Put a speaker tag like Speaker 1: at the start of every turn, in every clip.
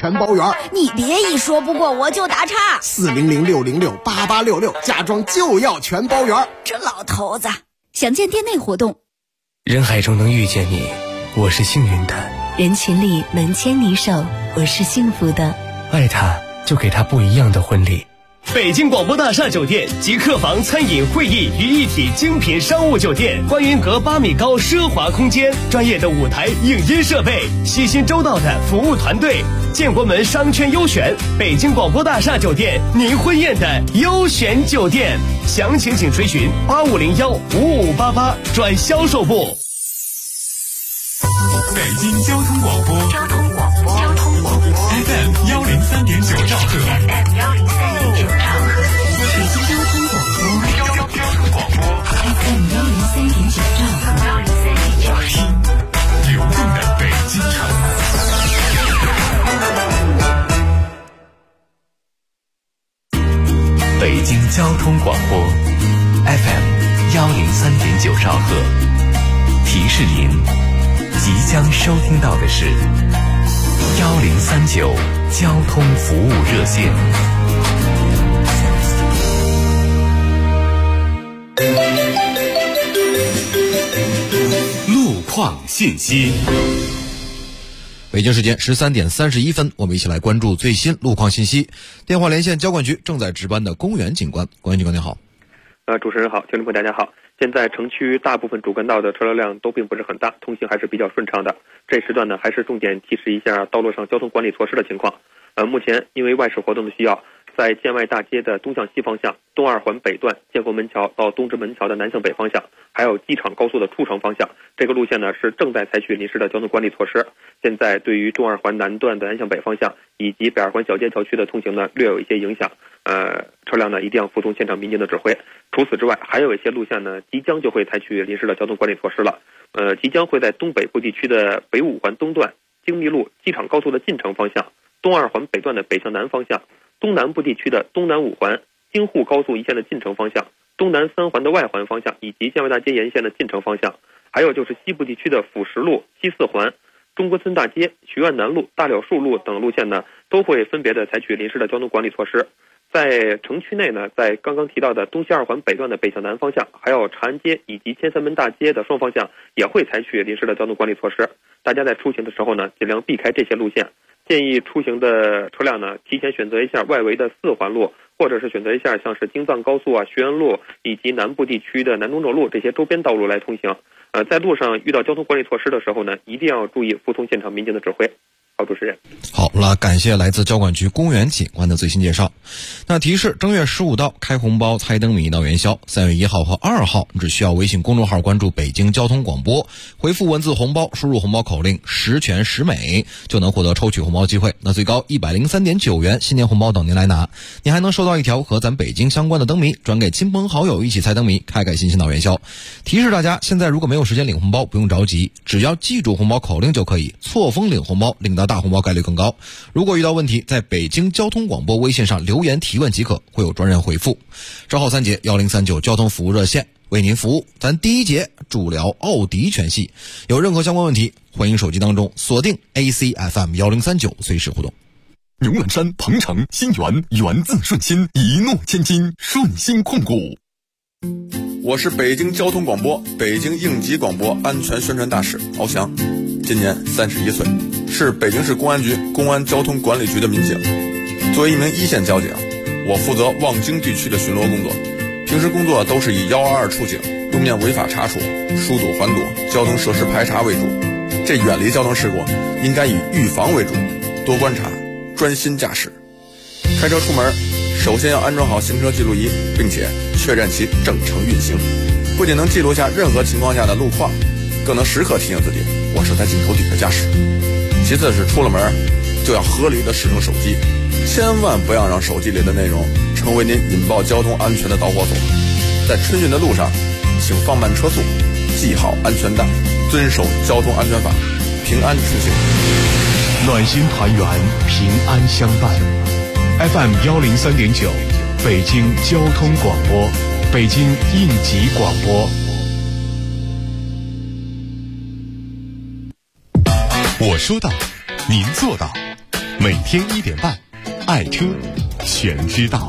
Speaker 1: 全包圆。
Speaker 2: 你别一说不过我就打岔。
Speaker 1: 400-606-8866，嫁妆就要全包圆。
Speaker 2: 这老头子，详见店内活动。
Speaker 3: 人海中能遇见你，我是幸运的；
Speaker 4: 人群里能牵你手，我是幸福的。
Speaker 3: 爱他，就给他不一样的婚礼。
Speaker 5: 北京广播大厦酒店集客房、餐饮、会议于一体精品商务酒店，观云阁8米高奢华空间，专业的舞台影音设备，细心周到的服务团队，建国门商圈优选，北京广播大厦酒店，您婚宴的优选酒店。详情请垂询8501-5588转销售部。
Speaker 6: 北京交通广播FM 103.9兆赫，北京交通广播FM 103.9兆赫，听流动的北京城。北京交通广播 FM 103.9兆赫，提示您即将收听到的是1039交通服务热线。路况信息。
Speaker 7: 北京时间13点31分，我们一起来关注最新路况信息。电话连线交管局正在值班的公园警官。公园警官您好。
Speaker 8: 主持人好，听众朋友大家好。现在城区大部分主干道的车流量都并不是很大，通行还是比较顺畅的。这时段呢，还是重点提示一下道路上交通管理措施的情况。目前因为外事活动的需要，在建外大街的东向西方向、东二环北段建国门桥到东直门桥的南向北方向，还有机场高速的出城方向，这个路线呢是正在采取临时的交通管理措施。现在对于中二环南段的南向北方向以及北二环小街桥区的通行呢，略有一些影响。车辆呢一定要服从现场民警的指挥。除此之外，还有一些路线呢，即将就会采取临时的交通管理措施了。即将会在东北部地区的北五环东段、京密路、机场高速的进城方向、东二环北段的北向南方向、东南部地区的东南五环、京沪高速一线的进城方向、东南三环的外环方向以及建外大街沿线的进城方向，还有就是西部地区的辅石路、西四环、中关村大街、徐岸南路、大了树路等路线呢，都会分别的采取临时的交通管理措施。在城区内呢，在刚刚提到的东西二环北段的北向南方向，还有长安街以及千三门大街的双方向，也会采取临时的交通管理措施。大家在出行的时候呢，尽量避开这些路线。建议出行的车辆呢，提前选择一下外围的四环路，或者是选择一下像是京藏高速啊、徐安路以及南部地区的南中正路这些周边道路来通行。在路上遇到交通管理措施的时候呢，一定要注意服从现场民警的指挥。好，主持人。
Speaker 7: 好了，感谢来自交管局公园警官的最新介绍。那提示：正月15到开红包、猜灯谜闹元宵。3月1号和2号，只需要微信公众号关注北京交通广播，回复文字红包，输入红包口令10全10美，就能获得抽取红包机会。那最高103.9元新年红包等您来拿。你还能收到一条和咱北京相关的灯谜，转给亲朋好友一起猜灯谜，开开心心闹元宵。提示大家，现在如果没有时间领红包，不用着急，只要记住红包口令就可以，错峰领红包，领到大红包概率更高。如果遇到问题，在北京交通广播微信上留言提问即可，会有专人回复。正好3节1039交通服务热线为您服务。咱第一节主聊奥迪全系，有任何相关问题，欢迎手机当中锁定 ACFM 1039，随时互动。
Speaker 6: 牛栏山、鹏程、新源，源自顺心，一诺千金，顺心控股。
Speaker 9: 我是北京交通广播北京应急广播安全宣传大使敖翔，今年31岁，是北京市公安局公安交通管理局的民警。作为一名一线交警，我负责望京地区的巡逻工作，平时工作都是以122出警、路面违法查处、疏堵缓堵、交通设施排查为主。这远离交通事故应该以预防为主，多观察，专心驾驶。开车出门首先要安装好行车记录仪，并且确认其正常运行，不仅能记录下任何情况下的路况，更能时刻提醒自己我是在镜头底下驾驶。其次是出了门就要合理的使用手机，千万不要让手机里的内容成为您引爆交通安全的导火索。在春运的路上，请放慢车速，系好安全带，遵守交通安全法，平安出行。
Speaker 6: 暖心团圆，平安相伴。FM 103.9，北京交通广播，北京应急广播。我说到，您做到。 每天1点半，爱车全知道。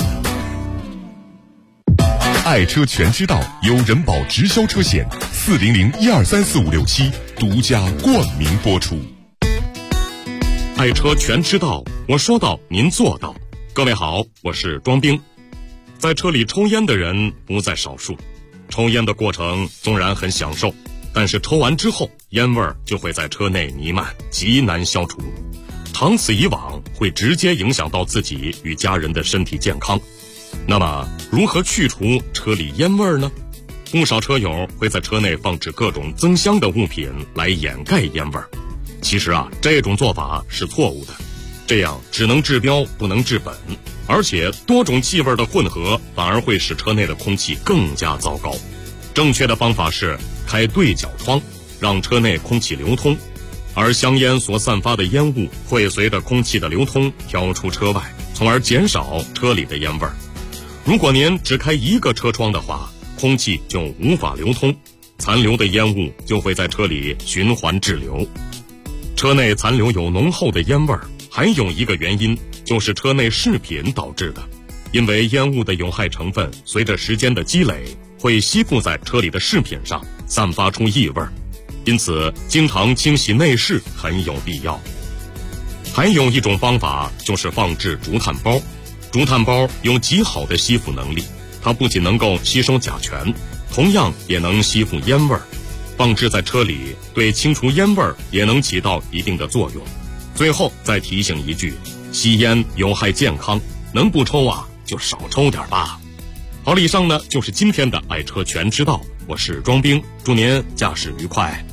Speaker 6: 爱车全知道由人保直销车险400-1234567独家冠名播出。
Speaker 10: 爱车全知道，我说到您做到。各位好，我是庄兵。在车里抽烟的人不在少数，抽烟的过程纵然很享受，但是抽完之后烟味儿就会在车内弥漫，极难消除。长此以往，会直接影响到自己与家人的身体健康。那么如何去除车里烟味呢？不少车友会在车内放置各种增香的物品来掩盖烟味儿。其实这种做法是错误的，这样只能治标不能治本，而且多种气味的混合反而会使车内的空气更加糟糕。正确的方法是开对角窗，让车内空气流通，而香烟所散发的烟雾会随着空气的流通飘出车外，从而减少车里的烟味儿。如果您只开一个车窗的话，空气就无法流通，残留的烟雾就会在车里循环滞留。车内残留有浓厚的烟味儿，还有一个原因就是车内饰品导致的。因为烟雾的有害成分随着时间的积累会吸附在车里的饰品上，散发出异味，因此经常清洗内饰很有必要。还有一种方法就是放置竹炭包。竹炭包有极好的吸附能力，它不仅能够吸收甲醛，同样也能吸附烟味儿。放置在车里，对清除烟味儿也能起到一定的作用。最后再提醒一句，吸烟有害健康，能不抽就少抽点吧。好了，以上呢就是今天的爱车全知道，我是庄兵，祝您驾驶愉快。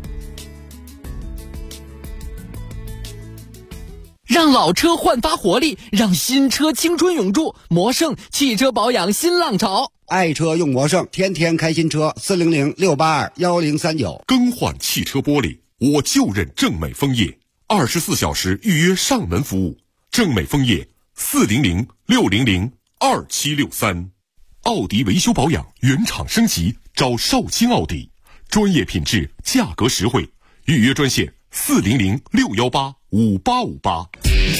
Speaker 11: 让老车焕发活力，让新车青春永驻。魔胜汽车保养新浪潮，
Speaker 1: 爱车用魔胜，天天开新车。400-682-1039。
Speaker 6: 更换汽车玻璃，我就认正美枫叶，24小时预约上门服务。正美枫叶400-600-2763。奥迪维修保养原厂升级，找少卿奥迪，专业品质，价格实惠。预约专线400-618-5858。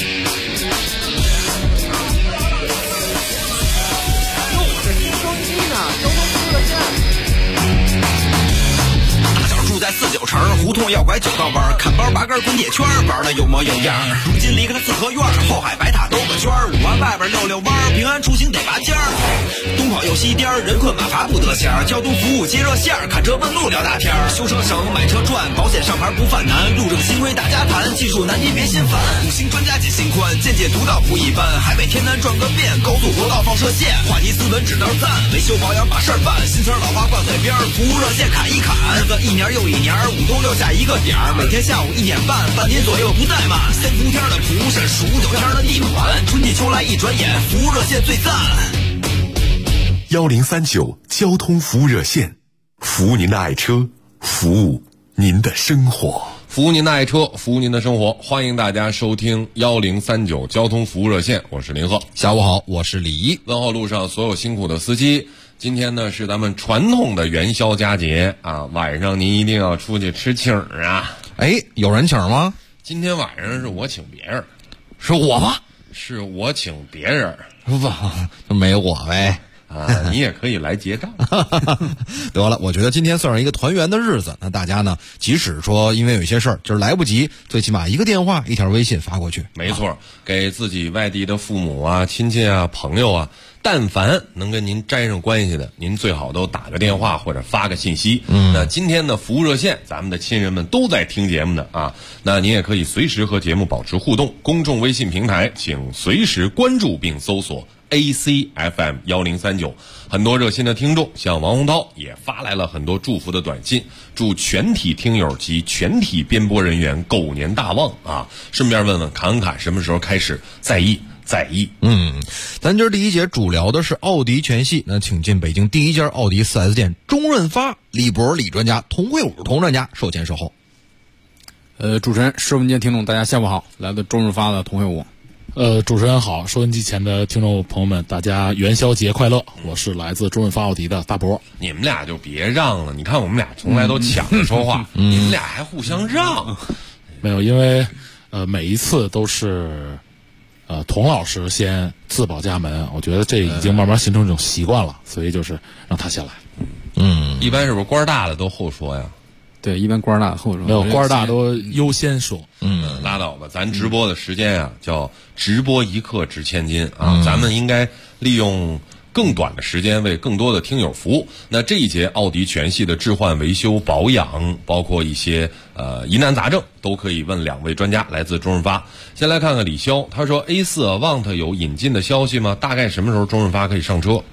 Speaker 12: 在49城胡同要拐9道弯，看包拔根滚铁圈，玩的有模有样。如今离开了四合院，后海白塔兜个圈，5环外边溜弯，平安出行得拔尖儿。东跑又西颠，人困马乏不得闲。交通服务接热线，看车问路聊大天。修车省，买车赚，保险上牌不犯难。路政新规大家谈，技术难题别心烦。5星专家解心宽，见解独到不一般。海北天南转个遍，高速国道放射线。话题斯文指道赞，维修保养把事儿办。新词老话挂嘴边，服务热线砍一砍。日子一年又一年，5都留下一个点儿，每天下午1点半，半年左右不怠慢。3伏天的蒲山，数9天的地暖，春季秋来一转眼，服务热线最赞。
Speaker 6: 1039交通服务热线，服务您的爱车，服务您的生活。
Speaker 13: 服务您的爱车，服务您的生活。欢迎大家收听1039交通服务热线，我是林鹤。
Speaker 7: 下午好，我是李一。
Speaker 13: 问候路上所有辛苦的司机。今天呢是咱们传统的元宵佳节啊，晚上您一定要出去吃请啊。
Speaker 7: 有人请吗？
Speaker 13: 今天晚上是我请别人。
Speaker 7: 是我吗？
Speaker 13: 是我请别人。
Speaker 7: 不，没我呗。
Speaker 13: 你也可以来结账。
Speaker 7: 得了，我觉得今天算是一个团圆的日子。那大家呢，即使说因为有些事儿就是来不及，最起码一个电话一条微信发过去。
Speaker 13: 没错，给自己外地的父母啊、亲戚啊、朋友啊，但凡能跟您沾上关系的，您最好都打个电话或者发个信息。那今天的服务热线，咱们的亲人们都在听节目的啊，那您也可以随时和节目保持互动。公众微信平台请随时关注并搜索ACFM 1039，很多热心的听众像王洪涛也发来了很多祝福的短信，祝全体听友及全体编播人员狗年大旺啊！顺便问问侃侃什么时候开始在意。
Speaker 7: 咱今儿第一节主聊的是奥迪全系，那请进北京第一家奥迪 4S 店中润发李博李专家童慧武童专家售前售后。
Speaker 14: 主持人、收音机听众大家下午好，来自中润发的童慧武。
Speaker 15: 主持人好，收音机前的听众朋友们，大家元宵节快乐！我是来自中润发奥迪的大博。
Speaker 13: 你们俩就别让了，你看我们俩从来都抢着说话，你们俩还互相让。
Speaker 15: 没有，因为每一次都是童老师先自报家门，我觉得这已经慢慢形成一种习惯了，所以就是让他先来。
Speaker 13: 一般是不是官大的都后说呀？
Speaker 14: 对，一般官大后说，
Speaker 15: 没有官大都优先说。
Speaker 13: 拉倒吧，咱直播的时间啊，叫直播一刻值千金啊，咱们应该利用更短的时间为更多的听友服务。那这一节奥迪全系的置换、维修、保养，包括一些疑难杂症，都可以问2位专家，来自中润发。先来看看李潇，他说 A4 Avant 有引进的消息吗？大概什么时候中润发可以上车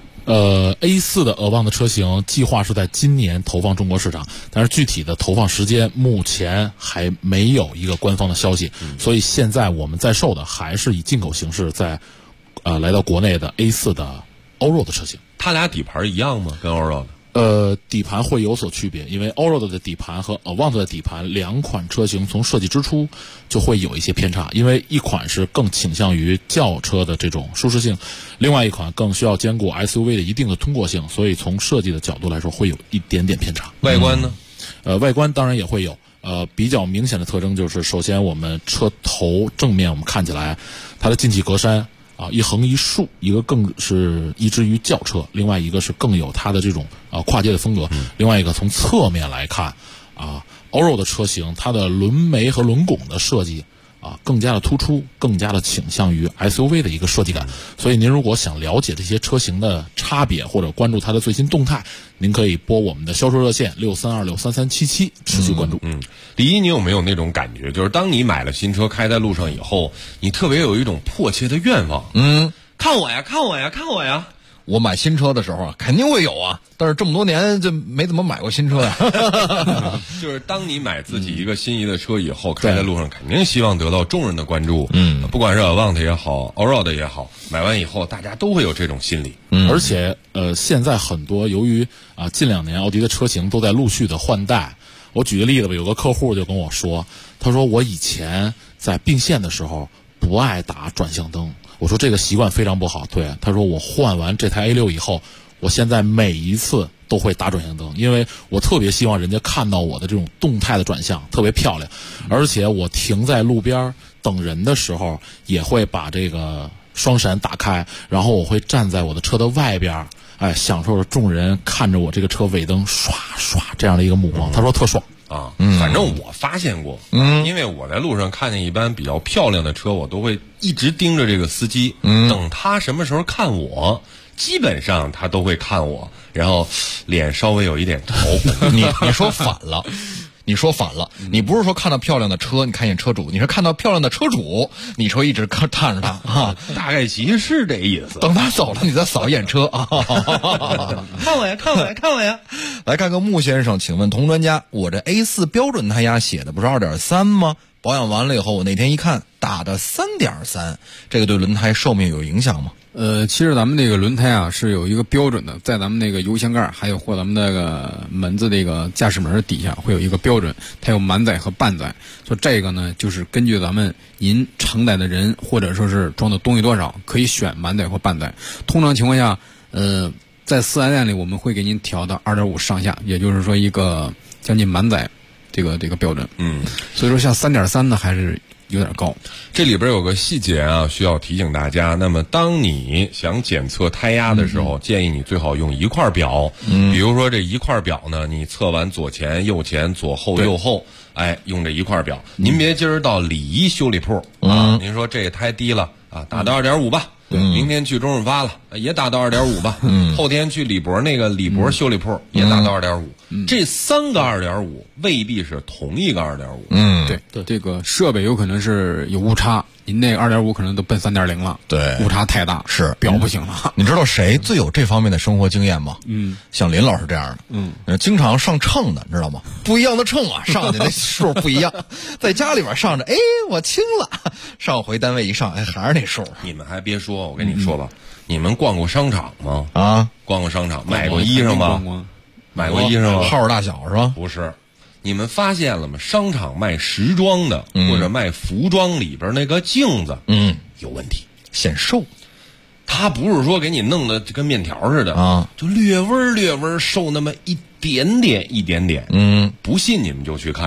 Speaker 15: ？A4 的Avant的车型计划是在今年投放中国市场，但是具体的投放时间目前还没有一个官方的消息，所以现在我们在售的还是以进口形式在来到国内的 A4 的欧肉的车型。
Speaker 13: 它俩底盘一样吗？跟欧肉的？
Speaker 15: 底盘会有所区别，因为 Allroad 的底盘和 Avant 的底盘两款车型从设计之初就会有一些偏差，因为一款是更倾向于轿车的这种舒适性，另外一款更需要兼顾 SUV 的一定的通过性，所以从设计的角度来说会有一点点偏差。
Speaker 13: 外观呢？
Speaker 15: 外观当然也会有。比较明显的特征就是，首先我们车头正面我们看起来它的进气格栅一横一竖，一个更是依之于轿车，另外一个是更有它的这种跨界的风格。另外一个从侧面来看欧肉的车型，它的轮眉和轮拱的设计更加的突出，更加的倾向于 SUV 的一个设计感。所以您如果想了解这些车型的差别，或者关注它的最新动态，您可以拨我们的销售热线63263377持续关注。
Speaker 13: 李一，你有没有那种感觉，就是当你买了新车开在路上以后，你特别有一种迫切的愿望，看我呀，看我呀，看我呀。
Speaker 7: 我买新车的时候肯定会有啊，但是这么多年就没怎么买过新车呀。
Speaker 13: 就是当你买自己一个心仪的车以后，开在路上肯定希望得到众人的关注。不管是 Avant 也好 Allroad 也好，买完以后大家都会有这种心理。
Speaker 15: 而且现在很多由于近2年奥迪的车型都在陆续的换代。我举个例子吧，有个客户就跟我说，他说我以前在并线的时候不爱打转向灯。我说这个习惯非常不好。对，他说我换完这台 A6 以后，我现在每一次都会打转向灯，因为我特别希望人家看到我的这种动态的转向特别漂亮。而且我停在路边等人的时候，也会把这个双闪打开，然后我会站在我的车的外边，享受着众人看着我这个车尾灯刷刷这样的一个目光。他说特爽。
Speaker 13: 反正我发现过，因为我在路上看见一般比较漂亮的车，我都会一直盯着这个司机，等他什么时候看我，基本上他都会看我，然后脸稍微有一点头。
Speaker 7: 你说反了。你说反了，你不是说看到漂亮的车你看见车主，你是看到漂亮的车主你车一直看着他
Speaker 13: 大概其实是这意思。
Speaker 7: 等他走了你再扫一眼车
Speaker 13: 看我呀，看我呀，看我呀。
Speaker 7: 来看个穆先生，请问童专家，我这 A4 标准胎压写的不是 2.3 吗？保养完了以后我那天一看打的 3.3， 这个对轮胎寿命有影响吗？
Speaker 14: 其实咱们这个轮胎是有一个标准的，在咱们那个油箱盖还有或咱们那个门子这个驾驶门底下会有一个标准，它有满载和半载。所以这个呢，就是根据咱们您承载的人或者说是装的东西多少，可以选满载或半载。通常情况下，在4S店里我们会给您调到 2.5 上下，也就是说一个将近满载这个标准。所以说像 3.3 呢还是有点高。
Speaker 13: 这里边有个细节需要提醒大家。那么当你想检测胎压的时候，建议你最好用一块表。比如说这一块表呢，你测完左前右前左后右后，用这一块表。您别今儿到李一修理铺您说这胎低了打到 2.5 吧。明天去中润发了也打到 2.5 吧。后天去李博那个李博修理铺也打到 2.5。这3个 2.5 未必是同一个 2.5。
Speaker 14: 对，这个设备有可能是有误差，您那个 2.5 可能都奔 3.0 了。
Speaker 7: 对，
Speaker 14: 误差太大，
Speaker 7: 是
Speaker 14: 表不行了。
Speaker 7: 你知道谁最有这方面的生活经验吗？像林老师这样的，经常上秤的，知道吗？不一样的秤上去那数不一样。在家里边上着，我轻了，上回单位一上，还是那数。
Speaker 13: 你们还别说，我跟你说吧，你们逛过商场吗？逛过商场，买过衣裳吗？买过衣裳吗？
Speaker 7: 号大小是吧？
Speaker 13: 不是。你们发现了吗？商场卖时装的或者卖服装里边那个镜子有问题，
Speaker 7: 显瘦。
Speaker 13: 它不是说给你弄得跟面条似的就略微瘦那么一点点。不信你们就去看，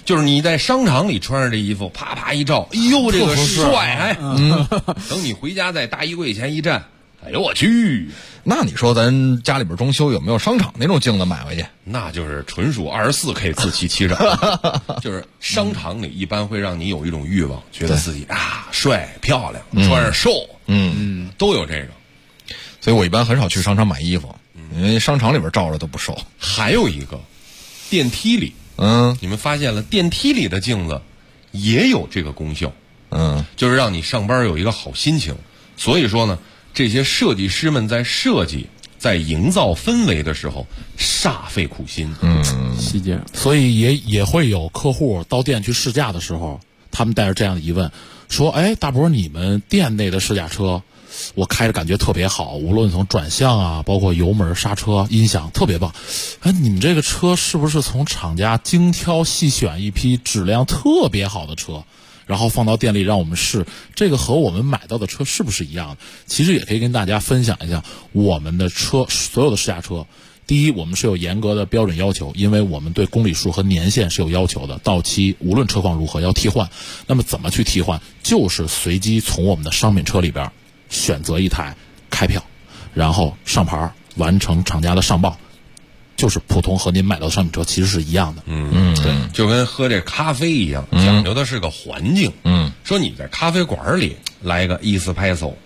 Speaker 13: 就是你在商场里穿上这衣服，啪啪一照，哎呦这个帅！等你回家在大衣柜前一站，哎呦我去！
Speaker 7: 那你说咱家里边装修有没有商场那种镜子买回去？
Speaker 13: 那就是纯属24K 自欺欺人。就是商场里一般会让你有一种欲望，觉得自己帅漂亮，穿上瘦，都有这个。
Speaker 7: 所以我一般很少去商场买衣服，因为商场里边照着都不瘦。
Speaker 13: 还有一个，电梯里，你们发现了电梯里的镜子也有这个功效，就是让你上班有一个好心情。所以说呢，这些设计师们在设计、在营造氛围的时候，煞费苦心。
Speaker 14: 细节。
Speaker 15: 所以也会有客户到店去试驾的时候，他们带着这样的疑问，说：“哎，大伯，你们店内的试驾车，我开着感觉特别好，无论从转向啊，包括油门、刹车、音响，特别棒。哎，你们这个车是不是从厂家精挑细选一批质量特别好的车？”然后放到店里让我们试，这个和我们买到的车是不是一样的？其实也可以跟大家分享一下我们的车，所有的试驾车，第一，我们是有严格的标准要求，因为我们对公里数和年限是有要求的，到期无论车况如何要替换。那么怎么去替换？就是随机从我们的商品车里边选择一台开票，然后上牌，完成厂家的上报。就是普通和您买到的商品车其实是一样的，
Speaker 13: 对，就跟喝这咖啡一样，讲究的是个环境。说你在咖啡馆里来个伊斯派索，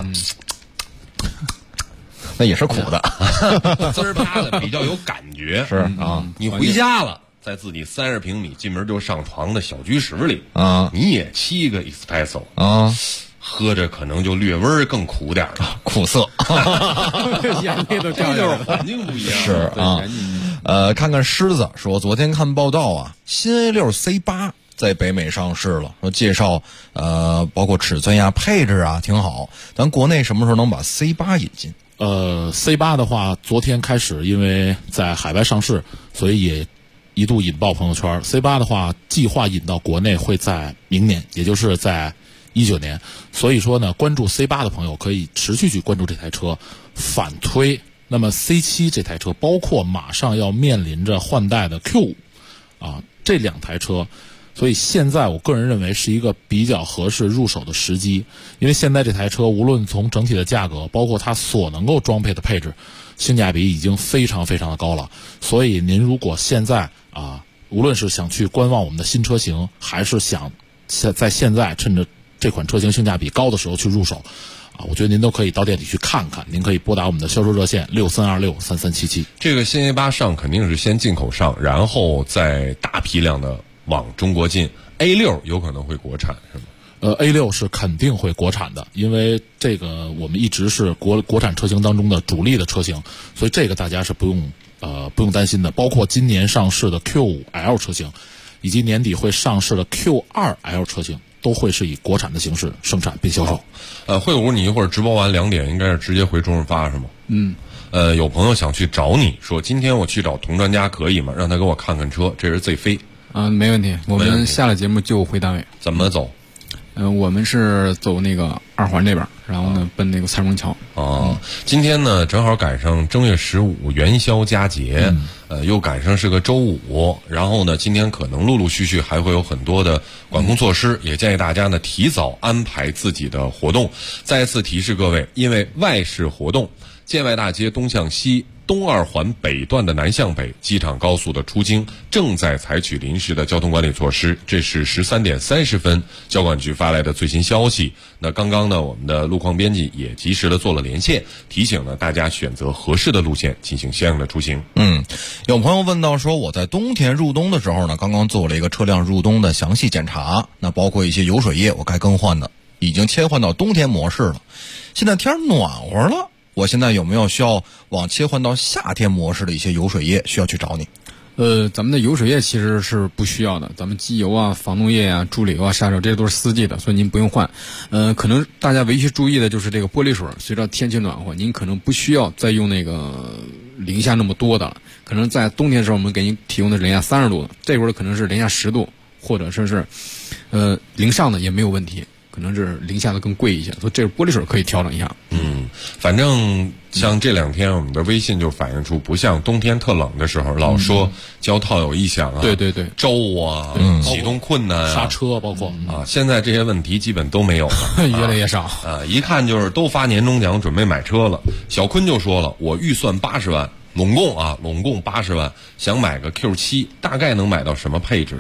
Speaker 7: 那也是苦的，
Speaker 13: 滋儿啪的，比较有感觉。
Speaker 7: 是啊，
Speaker 13: 你回家了，在自己30平米进门就上床的小居室里你也沏个伊斯派索喝着可能就略微更苦点了，
Speaker 7: 苦涩，
Speaker 14: 眼泪都掉下来了。
Speaker 13: 这就是环境不一样。
Speaker 7: 是啊，看看狮子说，昨天看报道啊，新 A6 C8 在北美上市了，说介绍包括尺寸呀、配置啊挺好。咱国内什么时候能把 C8 引进
Speaker 15: ？C8 的话，昨天开始，因为在海外上市，所以也一度引爆朋友圈。C8 的话，计划引到国内会在明年，也就是在19年，所以说呢，关注 C8 的朋友可以持续去关注这台车。反推，那么 C7 这台车，包括马上要面临着换代的 Q5，这两台车，所以现在我个人认为是一个比较合适入手的时机。因为现在这台车无论从整体的价格，包括它所能够装配的配置，性价比已经非常非常的高了。所以您如果现在无论是想去观望我们的新车型，还是想在现在趁着这款车型性价比高的时候去入手，我觉得您都可以到店里去看看。您可以拨打我们的销售热线63263377。
Speaker 13: 这个新 A8 上肯定是先进口上，然后再大批量的往中国进。A6 有可能会国产是吗
Speaker 15: ？A6 是肯定会国产的，因为这个我们一直是国产车型当中的主力的车型，所以这个大家是不用担心的。包括今年上市的 Q5L 车型，以及年底会上市的 Q2L 车型，都会是以国产的形式生产并销售。
Speaker 13: 会武，你一会儿直播完2点应该是直接回中日发是吗？有朋友想去找你说，今天我去找童专家可以吗？让他给我看看车，这是 Z 飞。
Speaker 14: 没问题，我们下了节目就回单位。
Speaker 13: 怎么走？
Speaker 14: 我们是走那个2环这边，然后呢奔那个蔡荣桥。
Speaker 13: 今天呢正好赶上正月15元宵佳节，又赶上是个周五，然后呢今天可能陆陆续续还会有很多的管控措施，也建议大家呢提早安排自己的活动。再次提示各位，因为外事活动，建外大街东向西东2环北段的南向北，机场高速的出京正在采取临时的交通管理措施。这是13点30分交管局发来的最新消息。那刚刚呢，我们的路况编辑也及时的做了连线，提醒呢大家选择合适的路线进行相应的出行。
Speaker 7: 有朋友问到说，我在冬天入冬的时候呢，刚刚做了一个车辆入冬的详细检查，那包括一些油水液我该更换的，已经切换到冬天模式了。现在天暖和了，我现在有没有需要往切换到夏天模式的一些油水液需要去找你？
Speaker 14: 咱们的油水液其实是不需要的，咱们机油啊、防冻液啊、助理油啊、刹车这些都是四季的，所以您不用换。可能大家唯一注意的就是这个玻璃水，随着天气暖和，您可能不需要再用那个零下那么多的了。可能在冬天的时候，我们给您提供的是零下30度的，这会儿可能是零下10度，或者说是零上的也没有问题。可能是零下的更贵一些，所以这个玻璃水可以调整一下。
Speaker 13: 反正像这2天我们的微信就反映出，不像冬天特冷的时候老说胶套有异响啊，
Speaker 14: 对，
Speaker 13: 皱啊，启动困难啊，
Speaker 15: 刹车包括
Speaker 13: 啊，现在这些问题基本都没有了，
Speaker 14: 越来越少
Speaker 13: 啊，一看就是都发年终奖准备买车了。小坤就说了，我预算80万，拢共80万，想买个 Q7，大概能买到什么配置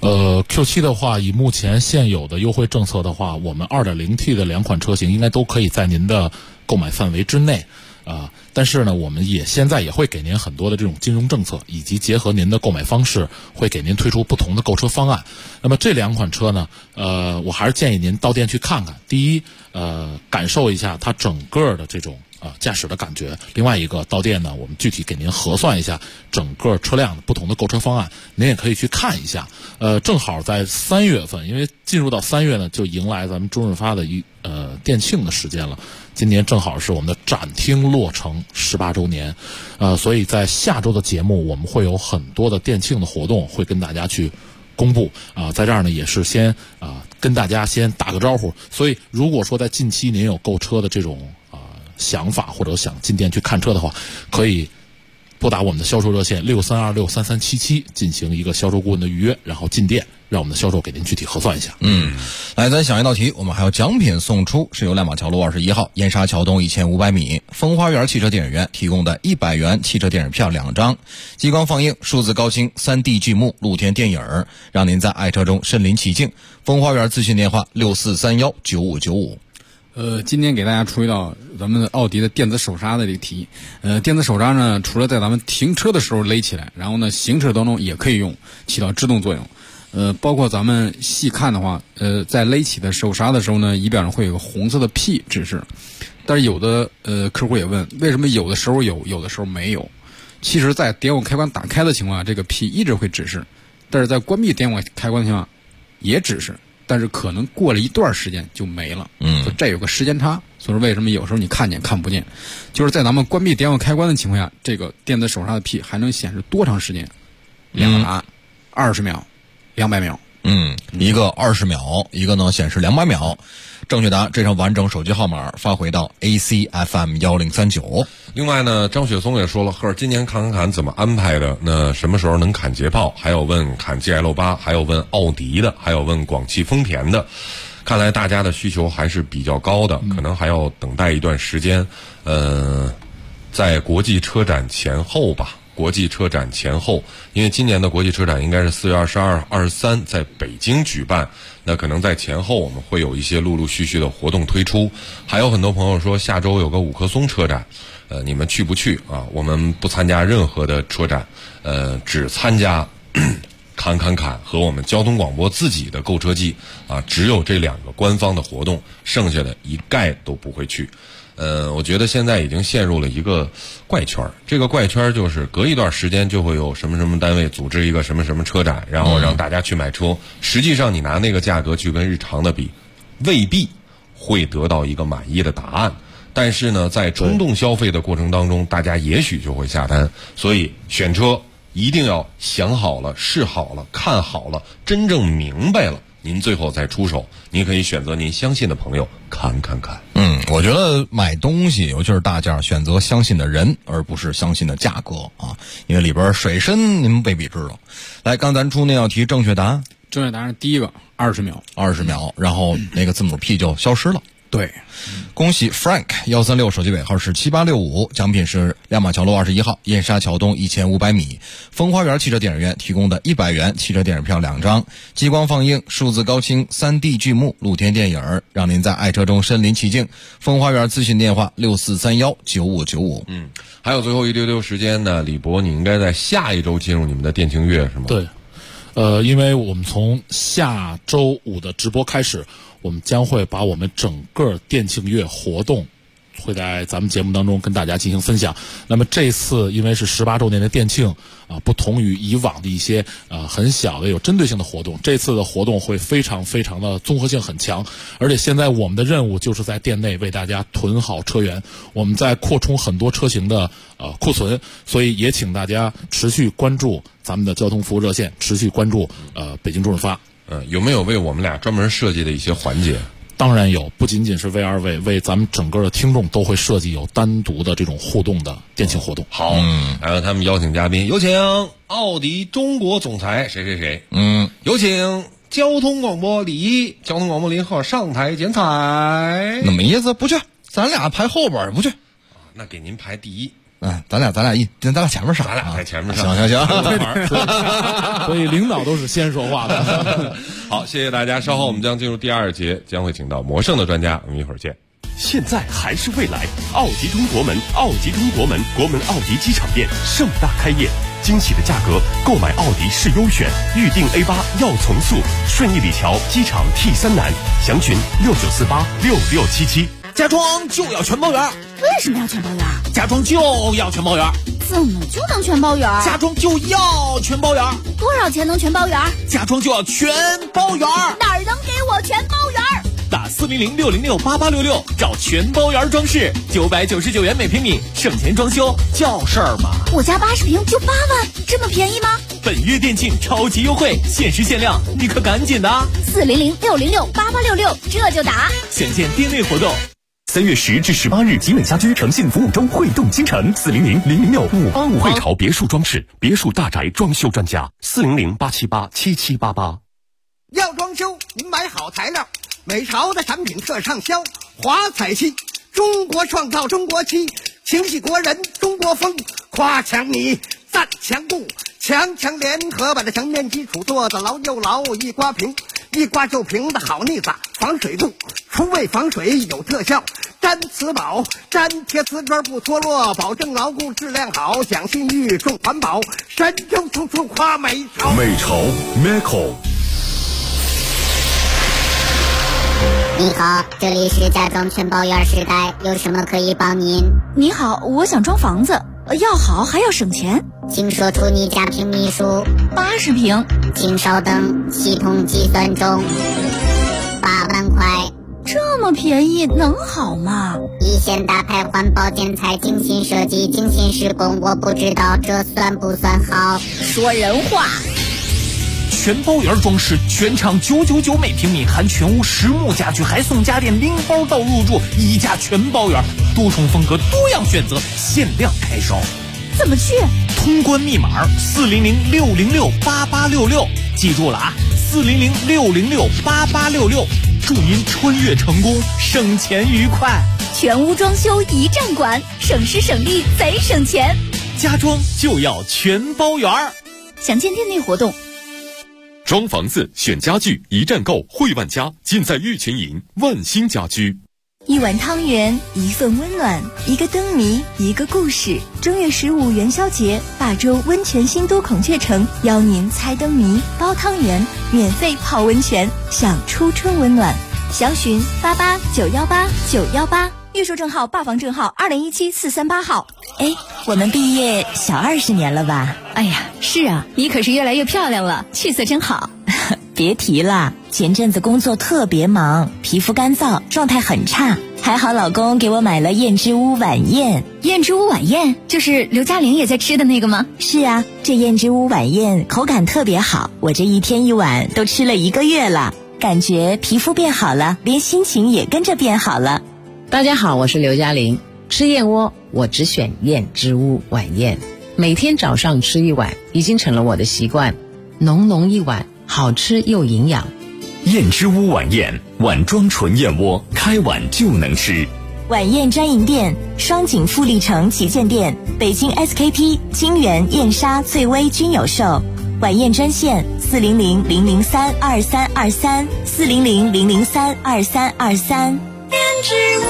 Speaker 15: ？Q7 的话，以目前现有的优惠政策的话，我们 2.0T 的2款车型应该都可以在您的购买范围之内但是呢，我们现在也会给您很多的这种金融政策，以及结合您的购买方式，会给您推出不同的购车方案。那么这2款车呢，我还是建议您到店去看看。第一，感受一下它整个的这种驾驶的感觉。另外一个，到店呢，我们具体给您核算一下整个车辆的不同的购车方案，您也可以去看一下。正好在3月份，因为进入到3月呢，就迎来咱们中日发的店庆的时间了。今年正好是我们的展厅落成18周年，所以在下周的节目我们会有很多的店庆的活动会跟大家去公布在这儿呢也是先跟大家先打个招呼。所以如果说在近期您有购车的这种想法，或者想进店去看车的话，可以拨打我们的销售热线63263377进行一个销售顾问的预约，然后进店让我们的销售给您具体核算一下。
Speaker 7: 来，咱想一道题，我们还有奖品送出，是由亮马桥路21号燕莎桥东1500米风花园汽车电影院提供的100元汽车电影票2张，激光放映、数字高清、3D 剧目、露天电影，让您在爱车中身临其境。风花园咨询电话64319595。
Speaker 14: 今天给大家出一道咱们的奥迪的电子手刹的这个题。电子手刹呢，除了在咱们停车的时候勒起来，然后呢行车当中也可以用，起到制动作用。包括咱们细看的话，在勒起的手刹的时候呢，仪表上会有个红色的 P 指示。但是有的客户也问，为什么有的时候有的时候没有？其实在点火开关打开的情况下，这个 P 一直会指示，但是在关闭点火开关的情况下也指示，但是可能过了一段时间就没了。就这有个时间差，所以说为什么有时候你看见看不见，就是在咱们关闭点火开关的情况下，这个电子手刹的 P 还能显示多长时间？2个答案，20秒、200秒。
Speaker 7: 一个20秒，一个呢显示200秒。正确答案这张完整手机号码发回到 ACFM1039。
Speaker 13: 另外呢，张雪松也说了，赫今年看怎么安排的？那什么时候能砍捷豹？还有问砍 GL8，还有问奥迪的，还有问广汽丰田的。看来大家的需求还是比较高的，可能还要等待一段时间。在国际车展前后吧。国际车展前后，因为今年的国际车展应该是4月22、23在北京举办，那可能在前后我们会有一些陆陆续续的活动推出。还有很多朋友说下周有个五棵松车展，你们去不去啊？我们不参加任何的车展，只参加侃和我们交通广播自己的购车季啊，只有这2个官方的活动，剩下的一概都不会去。我觉得现在已经陷入了一个怪圈，这个怪圈就是隔一段时间就会有什么单位组织一个什么车展，然后让大家去买车。实际上你拿那个价格去跟日常的比，未必会得到一个满意的答案。但是呢，在冲动消费的过程当中，大家也许就会下单。所以选车一定要想好了、试好了、看好了，真正明白了，您最后再出手。您可以选择您相信的朋友看。
Speaker 7: 我觉得买东西，尤其是大件，选择相信的人，而不是相信的价格啊，因为里边水深您未必知道。来，刚咱出那道题，正确答案
Speaker 14: 是第一个20秒，
Speaker 7: 然后那个字母 P 就消失了。
Speaker 14: 对，
Speaker 7: 恭喜 Frank 136，手机尾号是7865，奖品是亮马桥路21号燕莎桥东1500米风花园汽车电影院提供的100元汽车电影票2张，激光放映、数字高清、3D 剧目、露天电影，让您在爱车中身临其境。风花园咨询电话64319595。
Speaker 13: 还有最后一丢丢时间呢，李博，你应该在下一周进入你们的店庆月是吗？
Speaker 15: 对，因为我们从下周5的直播开始，我们将会把我们整个店庆月活动会在咱们节目当中跟大家进行分享。那么这次因为是18周年的店庆不同于以往的一些很小的有针对性的活动，这次的活动会非常的综合性很强。而且现在我们的任务就是在店内为大家囤好车源，我们在扩充很多车型的库存，所以也请大家持续关注咱们的交通服务热线，持续关注北京中日发。
Speaker 13: 有没有为我们俩专门设计的一些环节？
Speaker 15: 当然有，不仅仅是为二位，为咱们整个的听众都会设计有单独的这种互动的电信活动。
Speaker 13: 好，还有他们邀请嘉宾，有请奥迪中国总裁谁谁谁，有请交通广播李交通广播林鹤上台剪彩。
Speaker 7: 那没意思，不去，咱俩排后边不去。
Speaker 13: 那给您排第一。
Speaker 7: 咱俩前面上，
Speaker 13: 咱俩在前面上，
Speaker 7: 行。
Speaker 15: 所以领导都是先说话的。
Speaker 13: 好，谢谢大家。稍后我们将进入第2节，将会请到魔圣的专家，我们一会儿见。
Speaker 16: 现在还是未来，奥迪通国门，奥迪通国门，国门奥迪机场店盛大开业，惊喜的价格，购买奥迪是优选，预定 A8要从速，顺义里桥机场 T3南，详询69486677。
Speaker 11: 家装就要全包圆。
Speaker 2: 为什么要全包圆？
Speaker 11: 家装就要全包圆。
Speaker 2: 怎么就能全包圆？
Speaker 11: 家装就要全包圆。
Speaker 2: 多少钱能全包圆？
Speaker 11: 家装就要全包圆。
Speaker 2: 哪儿能给我全包圆？
Speaker 11: 打400-606-8866找全包圆装饰，999元每平米，省钱装修叫事儿吗？
Speaker 2: 我家80平就8万，这么便宜吗？
Speaker 11: 本月店庆超级优惠，限时限量，你可赶紧的
Speaker 2: ！400-606-8866，这就打。
Speaker 11: 详见店内活动。
Speaker 16: 3月10至18日，集美家居诚信服务周汇动新城，400-006-585汇潮别墅装饰，别墅大宅装修专家，400-878-7788。
Speaker 1: 要装修，您买好材料，美潮的产品特畅销，华彩漆，中国创造中国漆，情系国人中国风，夸强你赞强固，强联合把这墙面基础做得牢又牢，一刮平，一刮就平的好腻子，防水度，除味防水有特效，粘瓷宝，粘贴瓷砖不脱落，保证牢固质量好，讲信誉重环保，神州处处夸美潮。
Speaker 16: 美潮 Meco。
Speaker 17: 你好，这里是家装全包圆时代，有什么可以帮您？
Speaker 2: 你好，我想装房子，要好还要省钱，
Speaker 17: 请说出你家平米数。
Speaker 2: 80平。
Speaker 17: 请稍等，系统计算中。8万块。
Speaker 2: 这么便宜能好吗？
Speaker 17: 一线大牌环保建材，精心设计，精心施工，我不知道这算不算好。
Speaker 2: 说人话。
Speaker 11: 全包圆装饰，全场999每平米，含全屋实木家具，还送家电拎包到入住，一价全包圆，多重风格，多样选择，限量开烧。
Speaker 2: 怎么去？
Speaker 11: 通关密码400-606-8866，记住了啊，400-606-8866，祝您穿越成功，省钱愉快。
Speaker 2: 全屋装修一站管，省时省力贼省钱。
Speaker 11: 家装就要全包圆。
Speaker 2: 详见店内活动。
Speaker 16: 装房子选家具一站购，汇万家尽在玉泉营万兴家居。
Speaker 4: 一碗汤圆，一份温暖，一个灯谜，一个故事。正月15元宵节，霸州温泉新都孔雀城邀您猜灯谜、包汤圆，免费泡温泉，享初春温暖。详询88918918，预售证号、霸房证号2017-438号。
Speaker 18: 哎，我们毕业小20年了吧？
Speaker 2: 哎呀，是啊，你可是越来越漂亮了，气色真好。
Speaker 18: 别提了，前阵子工作特别忙，皮肤干燥，状态很差。还好老公给我买了燕之屋晚宴。
Speaker 2: 燕之屋晚宴就是刘嘉玲也在吃的那个吗？
Speaker 18: 是啊，这燕之屋晚宴口感特别好，我这一天一碗都吃了1个月了，感觉皮肤变好了，连心情也跟着变好了。
Speaker 19: 大家好，我是刘嘉玲。吃燕窝我只选燕之屋晚宴，每天早上吃1碗已经成了我的习惯，浓浓一碗，好吃又营养。
Speaker 16: 燕之屋晚宴，碗装纯燕窝，开碗就能吃。
Speaker 18: 晚宴专营店：双井富力城旗舰店、北京 SKP、金源、燕莎、翠微均有售。晚宴专线400-003-2323 400-003-2323。
Speaker 2: 燕之屋。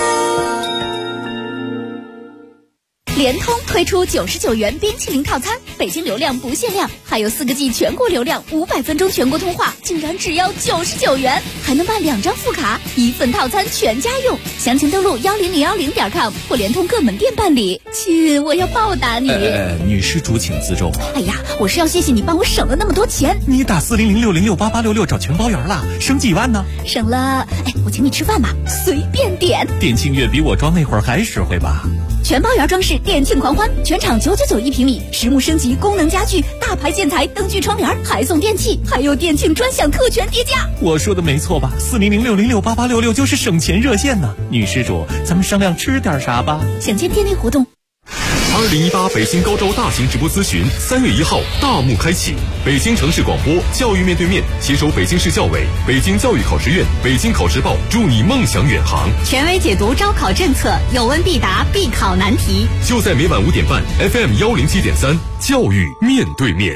Speaker 2: 联通推出99元冰淇淋套餐，北京流量不限量，还有4个G 全国流量，500分钟全国通话，竟然只要99元，还能办2张副卡，1份套餐全家用。详情登录10010.com 或联通各门店办理。亲，我要报答你。
Speaker 20: 女施主请自重。
Speaker 2: 哎呀，我是要谢谢你帮我省了那么多钱。
Speaker 20: 你打400-606-8866找全包圆了，省几万呢？
Speaker 2: 省了，我请你吃饭吧，随便点。 点。
Speaker 20: 店庆月比我装那会儿还实惠吧？
Speaker 2: 全包圆装饰店庆狂欢，全场999一平米，实木升级，功能家具，大牌建材，灯具窗帘，还送电器，还有店庆专享特权叠加。
Speaker 20: 我说的没错吧？4006068866就是省钱热线呢。女施主，咱们商量吃点啥吧？
Speaker 2: 享见店内活动。
Speaker 16: 2018北京高招大型直播咨询3月1号大幕开启，北京城市广播教育面对面携手北京市教委、北京教育考试院、北京考试报，助你梦想远航，
Speaker 21: 权威解读招考政策，有问必答，必考难题。
Speaker 16: 就在每晚5点半 FM 107.3教育面对面。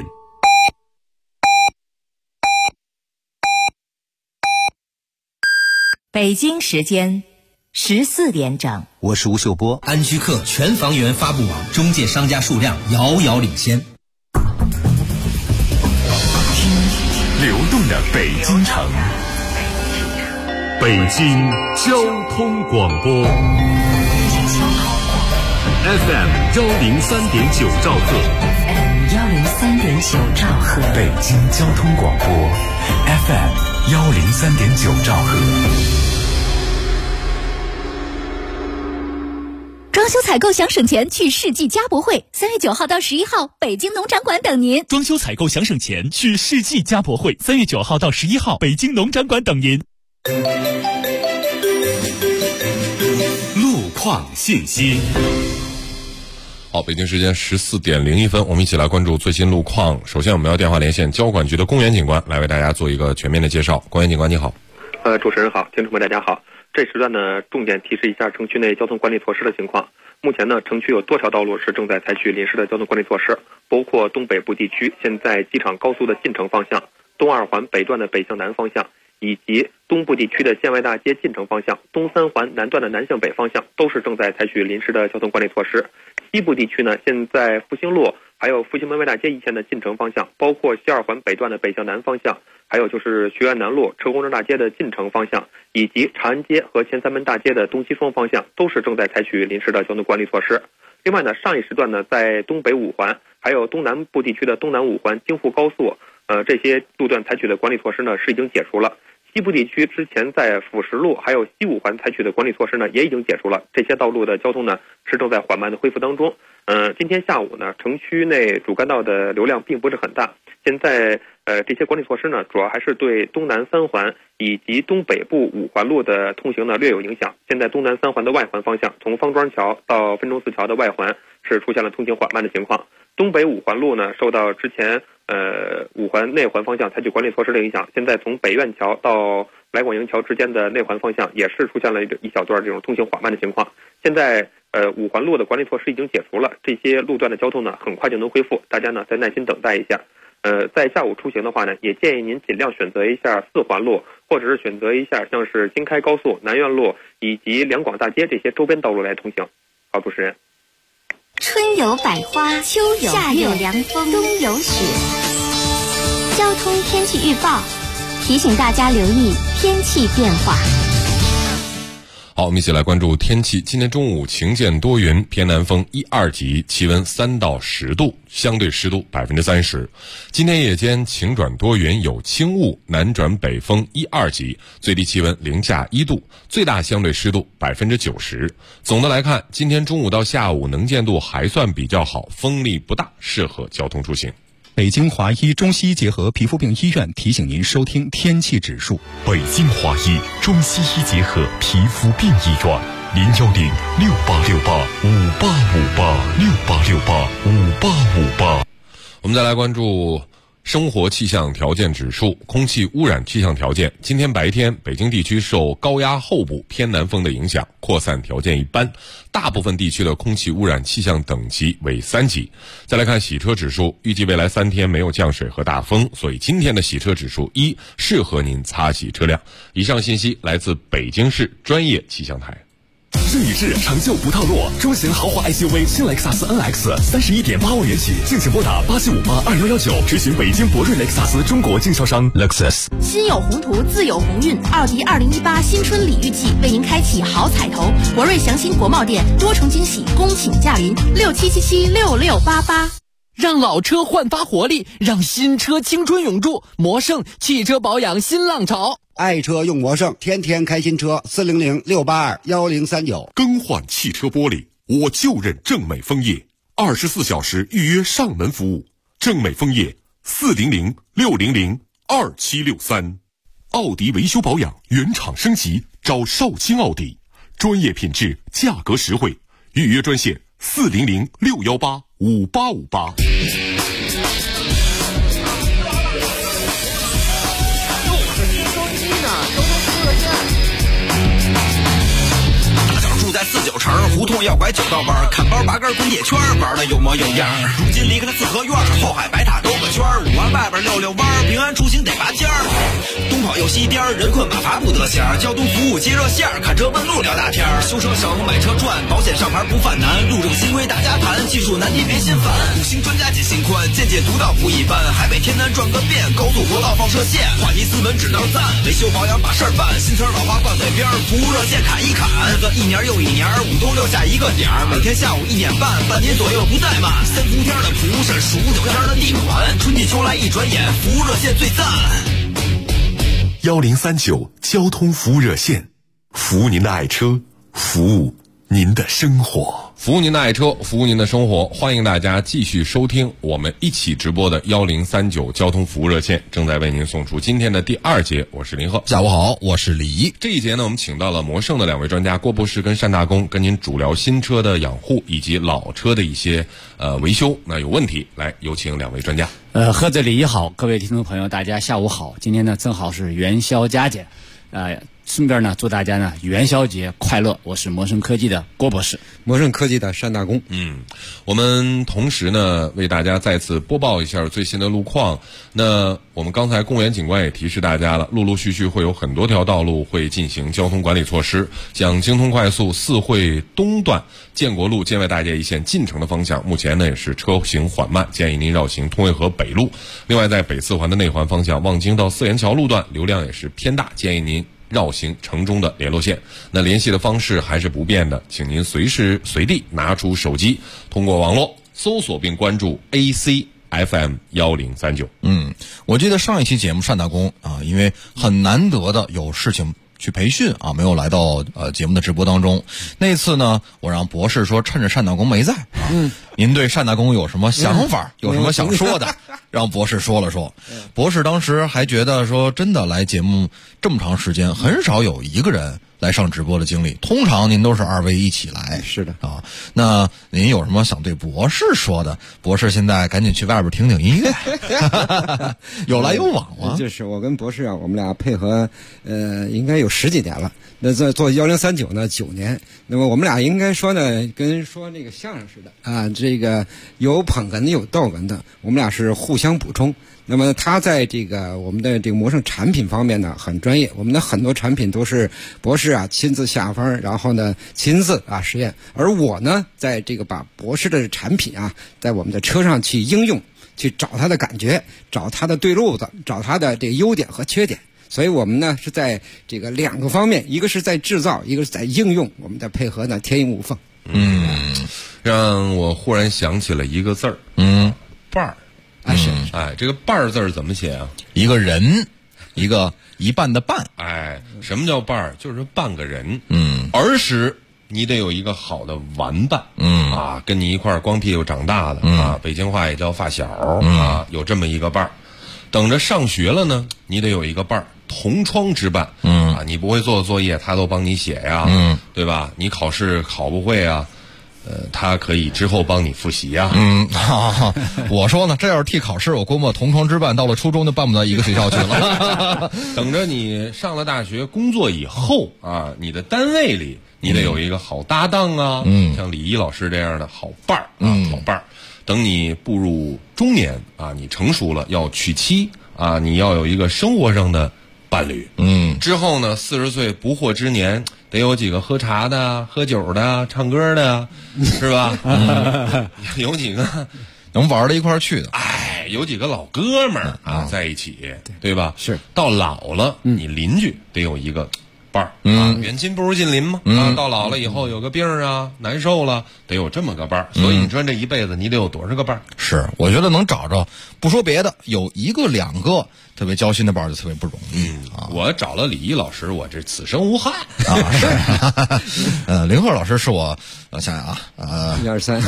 Speaker 18: 北京时间14点整，
Speaker 22: 我是吴秀波。安居客全房源发布网中介商家数量遥遥领先。
Speaker 16: 听流动的北京城，北京交通广播 FM 103.9兆赫
Speaker 18: 103.9兆赫，
Speaker 22: 北京交通广播 FM 103.9兆赫。
Speaker 2: 装修采购想省钱，去世纪家博会，3月9号到11号，北京农展馆等您。
Speaker 20: 装修采购想省钱，去世纪家博会，3月9号到11号，北京农展馆等您。
Speaker 16: 路况信息。
Speaker 13: 好，北京时间14点01分，我们一起来关注最新路况。首先，我们要电话连线交管局的公园警官，来为大家做一个全面的介绍。公园警官，你好。
Speaker 8: 主持人好，听众们大家好。这时段呢，重点提示一下城区内交通管理措施的情况。目前呢，城区有多条道路是正在采取临时的交通管理措施，包括东北部地区现在机场高速的进城方向、东二环北段的北向南方向，以及东部地区的县外大街进城方向、东三环南段的南向北方向，都是正在采取临时的交通管理措施。西部地区呢，现在复兴路还有复兴门外大街一线的进城方向，包括西二环北段的北向南方向，还有就是学院南路车公庄大街的进城方向，以及长安街和前三门大街的东西双方向，都是正在采取临时的交通管理措施。另外呢，上一时段呢，在东北五环还有东南部地区的东南五环、京沪高速这些路段采取的管理措施呢是已经解除了。西部地区之前在辅石路还有西五环采取的管理措施呢也已经解除了，这些道路的交通呢是正在缓慢的恢复当中。今天下午呢，城区内主干道的流量并不是很大。现在这些管理措施呢，主要还是对东南三环以及东北部五环路的通行呢略有影响。现在东南三环的外环方向，从方庄桥到分钟寺桥的外环是出现了通行缓慢的情况。东北五环路呢，受到之前五环内环方向采取管理措施的影响，现在从北苑桥到来广营桥之间的内环方向也是出现了一小段这种通行缓慢的情况。现在五环路的管理措施已经解除了，这些路段的交通呢很快就能恢复，大家呢再耐心等待一下。在下午出行的话呢，也建议您尽量选择一下四环路，或者是选择一下像是京开高速、南苑路以及两广大街这些周边道路来通行。好，主持人。
Speaker 21: 春有百花，秋有夏有凉风，冬有雪。交通天气预报提醒大家留意天气变化。
Speaker 13: 好，我们一起来关注天气。今天中午晴间多云，偏南风1、2级，气温3到10度，相对湿度30%。今天夜间晴转多云，有轻雾，南转北风1、2级，最低气温零下1度，最大相对湿度90%。总的来看，今天中午到下午能见度还算比较好，风力不大，适合交通出行。
Speaker 23: 北京华医中西医结合皮肤病医院提醒您收听天气指数。
Speaker 16: 北京华医中西医结合皮肤病医院，010-6868-5858，6868-5858。
Speaker 13: 我们再来关注生活气象条件指数，空气污染气象条件。今天白天，北京地区受高压后部偏南风的影响，扩散条件一般，大部分地区的空气污染气象等级为3级。再来看洗车指数，预计未来3天没有降水和大风，所以今天的洗车指数1，适合您擦洗车辆。以上信息来自北京市专业气象台。
Speaker 16: 这一世成就不套路，中型豪华 SUV 新雷克萨斯 NX 31.8万元起，敬请拨打87582119，咨询北京博瑞雷克萨斯中国经销商 Lexus。
Speaker 21: 心有宏图，自有鸿运。奥迪2018新春礼遇季为您开启好彩头，博瑞祥鑫国贸店多重惊喜，恭请驾临，67776688。
Speaker 3: 让老车焕发活力，让新车青春永驻。魔胜汽车保养新浪潮，
Speaker 5: 爱车用魔胜，天天开新车。400-682-1039。
Speaker 16: 更换汽车玻璃，我就认正美枫叶，24小时预约上门服务。正美枫叶400-600-2763。奥迪维修保养原厂升级，找少卿奥迪，专业品质，价格实惠。预约专线400-618-5858。
Speaker 12: 住在49城胡同要拐9道弯，看包拔根滚铁圈，玩的有模有样。如今离开了四合院，后海白塔兜个圈，5环外边溜溜弯，平安出行得拔尖儿。东跑又西颠，人困马乏不得闲。交通服务接热线，看车问路聊大天。修车省，买车赚，保险上牌不犯难。路政新规大家谈，技术难题别心烦。5星专家解心宽，见解独到不一般。海北天南转个遍，高速国道放射线，话题斯文只能赞。维修保养把事儿办，新词老话挂嘴边，服务热线砍一砍。日子一年又一年，5冬6夏一个点儿，每天下午1点半，半年左右不怠慢。3伏天的蒲是数9天的地暖，春季秋来一转眼，服务热线最赞。
Speaker 16: 1039交通服务热线，服务您的爱车，服务您的生活，
Speaker 13: 服务您的爱车，服务您的生活。欢迎大家继续收听我们一起直播的1039交通服务热线，正在为您送出今天的第2节。我是林鹤，
Speaker 7: 下午好，我是李。
Speaker 13: 这一节呢，我们请到了魔胜的2位专家郭博士跟单大公，跟您主聊新车的养护以及老车的一些维修。那有问题，来有请2位专家。
Speaker 9: 贺子李好，各位听众朋友，大家下午好。今天呢，正好是元宵佳节，顺便呢，祝大家呢元宵节快乐！我是魔胜科技的郭博士，
Speaker 24: 魔胜科技的单大公。
Speaker 13: 我们同时呢为大家再次播报一下最新的路况。那我们刚才公园警官也提示大家了，陆陆续续会有很多条道路会进行交通管理措施。像京通快速四惠东段建国路建外大街一线进城的方向，目前呢也是车行缓慢，建议您绕行通惠河北路。另外在北4环的内环方向，望京到四元桥路段流量也是偏大，建议您绕行城中的联络线。那联系的方式还是不变的，请您随时随地拿出手机，通过网络搜索并关注 ACFM 1039。
Speaker 7: 我记得上一期节目单大公啊，因为很难得的有事情去培训啊，没有来到节目的直播当中。那次呢，我让博士说趁着单大公没在，您对单大公有什么想法，有什么想说的，让博士说了说。博士当时还觉得说，真的来节目这么长时间，很少有一个人来上直播的经历，通常您都是2位一起来。
Speaker 24: 是的
Speaker 7: 啊，那您有什么想对博士说的？博士现在赶紧去外边听听音乐，有来有往啊。
Speaker 24: 就是我跟博士啊，我们俩配合应该有10几年了。那在做1039呢9年，那么我们俩应该说呢，跟说那个相声似的啊，这个有捧哏的有逗哏的，我们俩是互相补充。那么他在这个我们的这个魔胜产品方面呢很专业，我们的很多产品都是博士啊亲自下方，然后呢亲自实验，而我呢在这个把博士的产品啊在我们的车上去应用，去找他的感觉，找他的对路子，找他的这个优点和缺点。所以我们呢是在这个2个方面，一个是在制造，一个是在应用，我们的配合呢天衣无缝。
Speaker 13: 让我忽然想起了一个字儿，伴儿。这个伴儿字儿怎么写啊？
Speaker 7: 一个人，一个一半的半。
Speaker 13: 什么叫伴儿？就是半个人。儿时你得有一个好的玩伴。跟你一块儿光屁股长大的啊，北京话也叫发小啊，有这么一个伴儿。等着上学了呢，你得有一个伴儿，同窗之伴。你不会做的作业，他都帮你写呀，对吧？你考试考不会啊，他可以之后帮你复习呀。
Speaker 7: 我说呢，这要是替考试，我估摸同窗之伴到了初中就办不到一个学校去了。
Speaker 13: 等着你上了大学工作以后啊，你的单位里你得有一个好搭档啊，像李一老师这样的好伴儿好伴儿。等你步入中年啊，你成熟了要娶妻啊，你要有一个生活上的伴侣。之后呢，40岁不惑之年，得有几个喝茶的、喝酒的、唱歌的，是吧？有几个
Speaker 7: 能玩到一块儿去的。
Speaker 13: 有几个老哥们儿啊在一起，对吧？
Speaker 24: 是。
Speaker 13: 到老了，你邻居得有一个伴儿远亲不如近邻嘛。到老了以后有个病啊，难受了，得有这么个伴儿。所以你说这一辈子你得有多少个伴儿？
Speaker 7: 是，我觉得能找着，不说别的，有1个2个特别交心的伴儿就特别不容易。
Speaker 13: 我找了李毅老师，我这此生无憾
Speaker 7: 啊。是，林鹤老师是我想想啊
Speaker 24: ，1、2、3，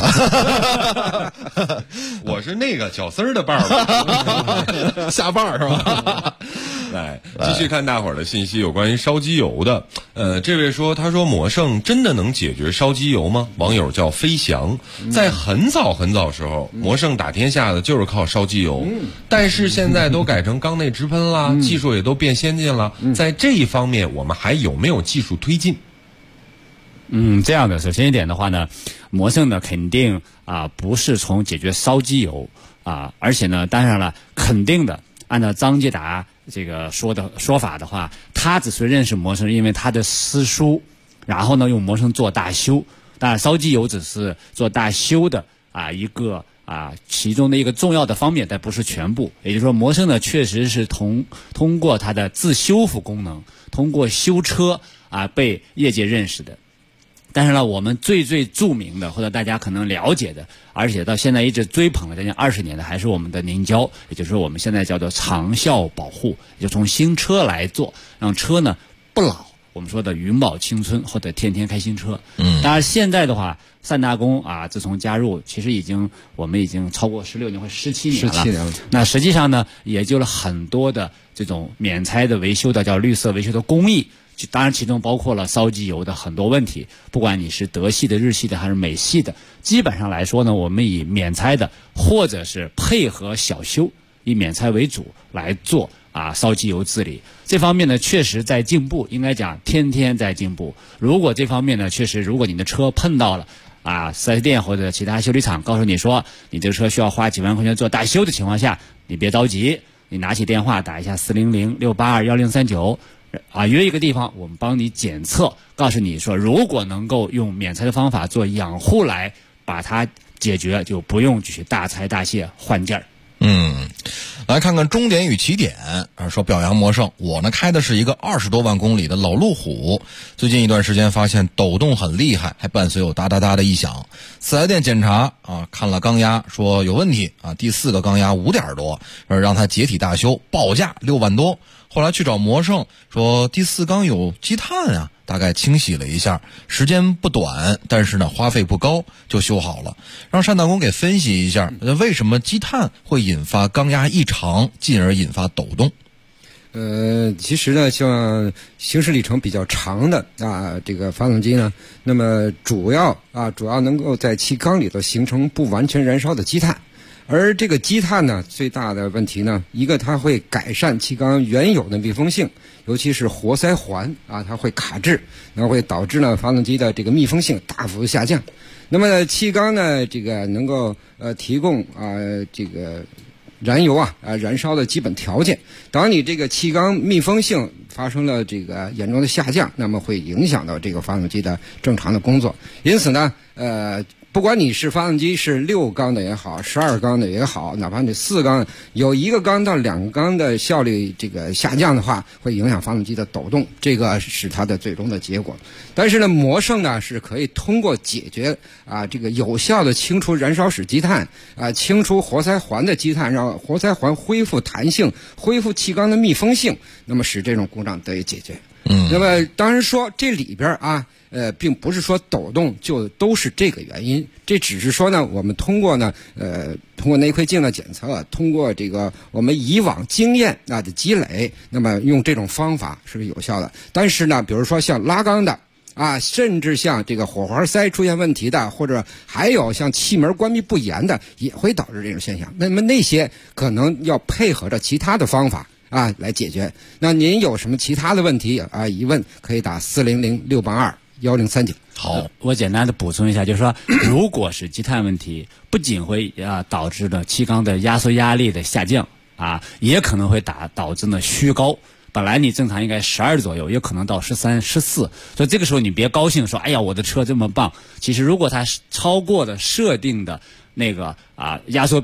Speaker 13: 我是那个小丝儿的伴儿，
Speaker 7: 下伴儿是吧？
Speaker 13: 来，继续看大伙儿的信息，有关于烧机油的。这位说，他说魔圣真的能解决烧机油吗？网友叫飞翔，在很早很早时候，魔圣打天下的就是靠烧机油，但是现在都改成缸内直喷啦，技术也都变先进了，在这一方面我们还有没有技术推进？
Speaker 9: 这样的，首先一点的话呢，魔圣呢肯定不是从解决烧机油而且呢，当然了，肯定的，按照张继达这个说法的话，他只是认识魔圣，因为他的师叔，然后呢用魔圣做大修，当然烧机油只是做大修的一个其中的一个重要的方面，但不是全部。也就是说，魔圣呢确实是通过它的自修复功能，通过修车被业界认识的。但是呢，我们最著名的，或者大家可能了解的，而且到现在一直追捧了将近20年的，还是我们的凝胶，也就是我们现在叫做长效保护，也就从新车来做，让车呢不老。我们说的永葆青春或者天天开新车。当然现在的话，三大功自从加入，其实我们已经超过16年或17年了。17年了。那实际上呢，也就了很多的这种免拆的维修的叫绿色维修的工艺。当然，其中包括了烧机油的很多问题，不管你是德系的、日系的还是美系的，基本上来说呢，我们以免拆的或者是配合小修，以免拆为主来做烧机油治理。这方面呢，确实在进步，应该讲天天在进步。如果这方面呢，确实如果你的车碰到了4S 店或者其他修理厂告诉你说你这个车需要花几万块钱做大修的情况下，你别着急，你拿起电话打一下400-682-1039。约一个地方，我们帮你检测，告诉你说，如果能够用免拆的方法做养护来把它解决，就不用去大拆大卸换件儿。
Speaker 7: 来看看终点与起点说表扬魔圣，我呢开的是一个20多万公里的老路虎，最近一段时间发现抖动很厉害，还伴随有哒哒哒的异响。4S店检查看了缸压，说有问题第4个缸压5点多，让他解体大修，报价6万多。后来去找魔圣，说第4缸有积碳大概清洗了一下，时间不短，但是呢花费不高，就修好了。让单大工给分析一下，为什么积碳会引发缸压异常，进而引发抖动？
Speaker 24: 其实呢，像行驶里程比较长的这个发动机呢，那么主要能够在气缸里头形成不完全燃烧的积碳。而这个积碳呢，最大的问题呢，一个它会改善气缸原有的密封性，尤其是活塞环它会卡滞，然后会导致呢发动机的这个密封性大幅下降。那么气缸呢，这个能够提供这个燃油燃烧的基本条件。当你这个气缸密封性发生了这个严重的下降，那么会影响到这个发动机的正常的工作。因此呢，不管你是发动机是6缸的也好，12缸的也好，哪怕你4缸，有1个缸到2个缸的效率这个下降的话，会影响发动机的抖动，这个是它的最终的结果。但是呢，魔圣呢是可以通过解决这个有效的清除燃烧室积碳清除活塞环的积碳，让活塞环恢复弹性，恢复气缸的密封性，那么使这种故障得以解决。那么当然说这里边并不是说抖动就都是这个原因，这只是说呢，我们通过内窥镜的检测，通过这个我们以往经验的积累，那么用这种方法是有效的。但是呢，比如说像拉缸的甚至像这个火花塞出现问题的，或者还有像气门关闭不严的，也会导致这种现象。那么那些可能要配合着其他的方法来解决。那您有什么其他的问题疑问，可以打400-682-1039。
Speaker 9: 好，我简单的补充一下，就是说，如果是积碳问题，不仅会导致呢气缸的压缩压力的下降也可能会导致呢虚高。本来你正常应该12左右，也可能到13、14，所以这个时候你别高兴说，哎呀，我的车这么棒。其实如果它超过了设定的那个压缩比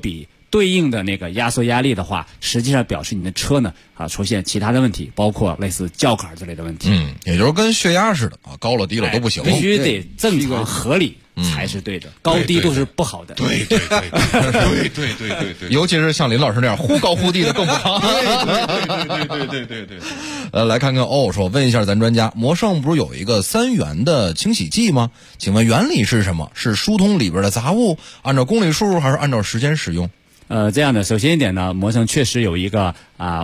Speaker 9: 对应的那个压缩压力的话，实际上表示你的车呢出现其他的问题，包括类似轿杆之类的问题。
Speaker 7: 也就是跟血压似的啊，高了低了都不行，
Speaker 9: 必须得正常合理才是对的，高低都是不好的。
Speaker 13: 对，
Speaker 7: 尤其是像林老师那样忽高忽低的更不好。
Speaker 13: 对。
Speaker 7: 来看看说，问一下咱专家，魔圣不是有一个3元的清洗剂吗？请问原理是什么？是疏通里边的杂物，按照公里数还是按照时间使用？
Speaker 9: 这样的，首先一点呢，魔圣确实有一个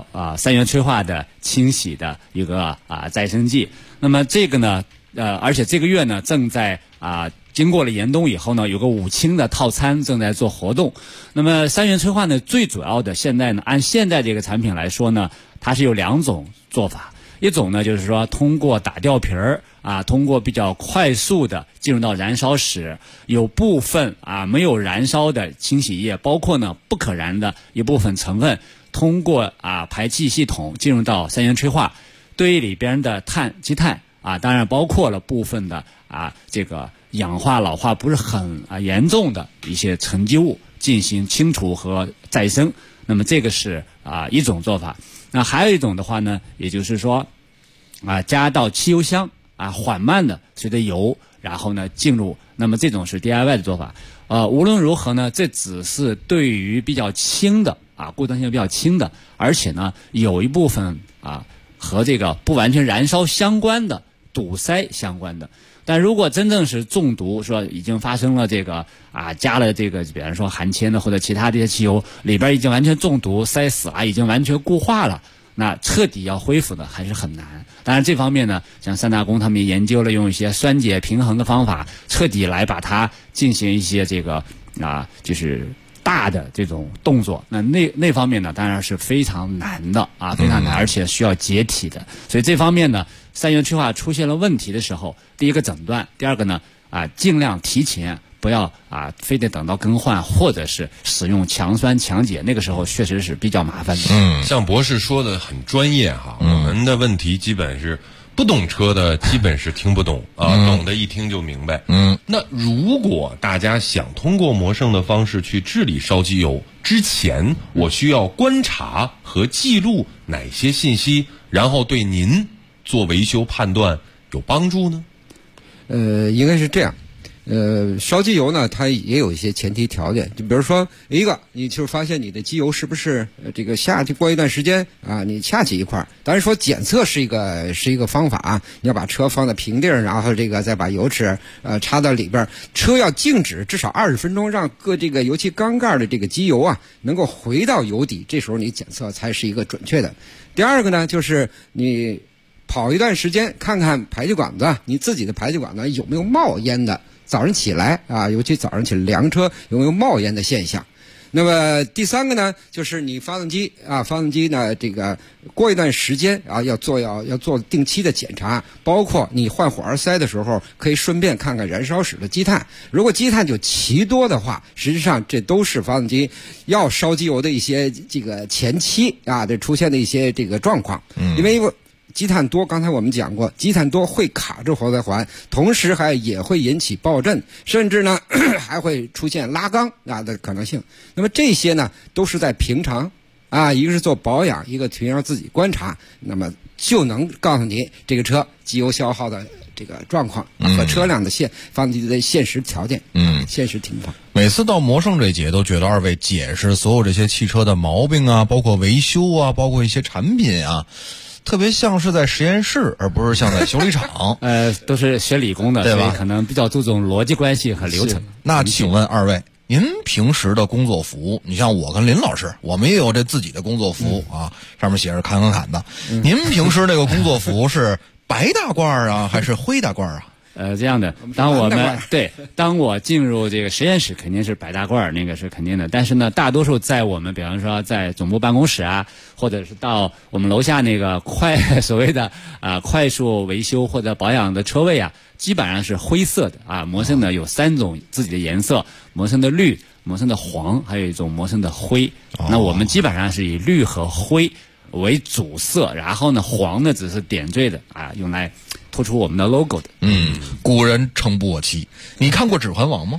Speaker 9: 3元催化的清洗的一个再生剂。那么这个呢，而且这个月呢正在经过了严冬以后呢，有个5清的套餐正在做活动。那么3元催化呢，最主要的现在呢，按现在这个产品来说呢，它是有2种做法。一种呢，就是说通过打掉皮儿通过比较快速的进入到燃烧室，有部分没有燃烧的清洗液，包括呢不可燃的一部分成分，通过排气系统进入到3元催化，对里边的积碳当然包括了部分的这个氧化老化不是很严重的一些沉积物进行清除和再生。那么这个是一种做法。那还有一种的话呢，也就是说加到汽油箱缓慢的随着油然后呢进入，那么这种是 DIY 的做法。无论如何呢，这只是对于比较轻的故障性比较轻的，而且呢有一部分和这个不完全燃烧相关的堵塞相关的。但如果真正是中毒，说已经发生了这个加了这个比方说含铅的或者其他这些汽油，里边已经完全中毒塞死了，已经完全固化了，那彻底要恢复的还是很难。当然这方面呢，像三大工他们研究了用一些酸碱平衡的方法，彻底来把它进行一些这个就是大的这种动作，那方面呢当然是非常难的非常难，而且需要解体的。所以这方面呢，3元催化出现了问题的时候，第一个诊断，第二个呢尽量提前，不要非得等到更换或者是使用强酸强碱，那个时候确实是比较麻烦的。
Speaker 13: 像博士说的很专业我们的问题基本是不懂车的基本是听不懂懂的一听就明白。那如果大家想通过魔圣的方式去治理烧机油之前，我需要观察和记录哪些信息，然后对您做维修判断有帮助呢？
Speaker 24: 应该是这样。烧机油呢，它也有一些前提条件，就比如说一个，你就发现你的机油是不是这个过一段时间你下去一块儿。当然说检测是一个方法你要把车放在平地儿，然后这个再把油尺插到里边，车要静止至少20分钟，让这个油漆缸盖的这个机油能够回到油底，这时候你检测才是一个准确的。第二个呢，就是你跑一段时间，看看排气管子，你自己的排气管子有没有冒烟的。早上起来尤其早上起来量车有没有冒烟的现象。那么第三个呢，就是你发动机呢，这个过一段时间要做定期的检查，包括你换火花塞的时候，可以顺便看看燃烧室的积碳。如果积碳就奇多的话，实际上这都是发动机要烧机油的一些这个前期这出现的一些这个状况。因为积碳多，刚才我们讲过，积碳多会卡住活塞环，同时也会引起爆震，甚至呢还会出现拉缸的可能性。那么这些呢都是在平常一个是做保养，一个平常自己观察，那么就能告诉你这个车机油消耗的这个状况和车辆的发动机的现实条件现实情况。
Speaker 7: 每次到魔圣这节都觉得二位解释所有这些汽车的毛病包括维修包括一些产品特别像是在实验室，而不是像在修理厂。
Speaker 9: 都是学理工的，对吧？所以可能比较注重逻辑关系和流程。
Speaker 7: 那请问二位，您平时的工作服，你像我跟林老师，我们也有这自己的工作服上面写着侃的。您平时这个工作服是白大褂还是灰大褂
Speaker 9: 这样的，当我进入这个实验室，肯定是白大褂，那个是肯定的。但是呢，大多数在我们，比方说在总部办公室或者是到我们楼下那个所谓的快速维修或者保养的车位基本上是灰色的魔圣呢有3种自己的颜色，魔圣的绿、魔圣的黄，还有一种魔圣的灰。那我们基本上是以绿和灰为主色，然后呢黄呢只是点缀的用来突出我们的 logo 的。
Speaker 7: 古人诚不我欺。你看过《指环王》吗？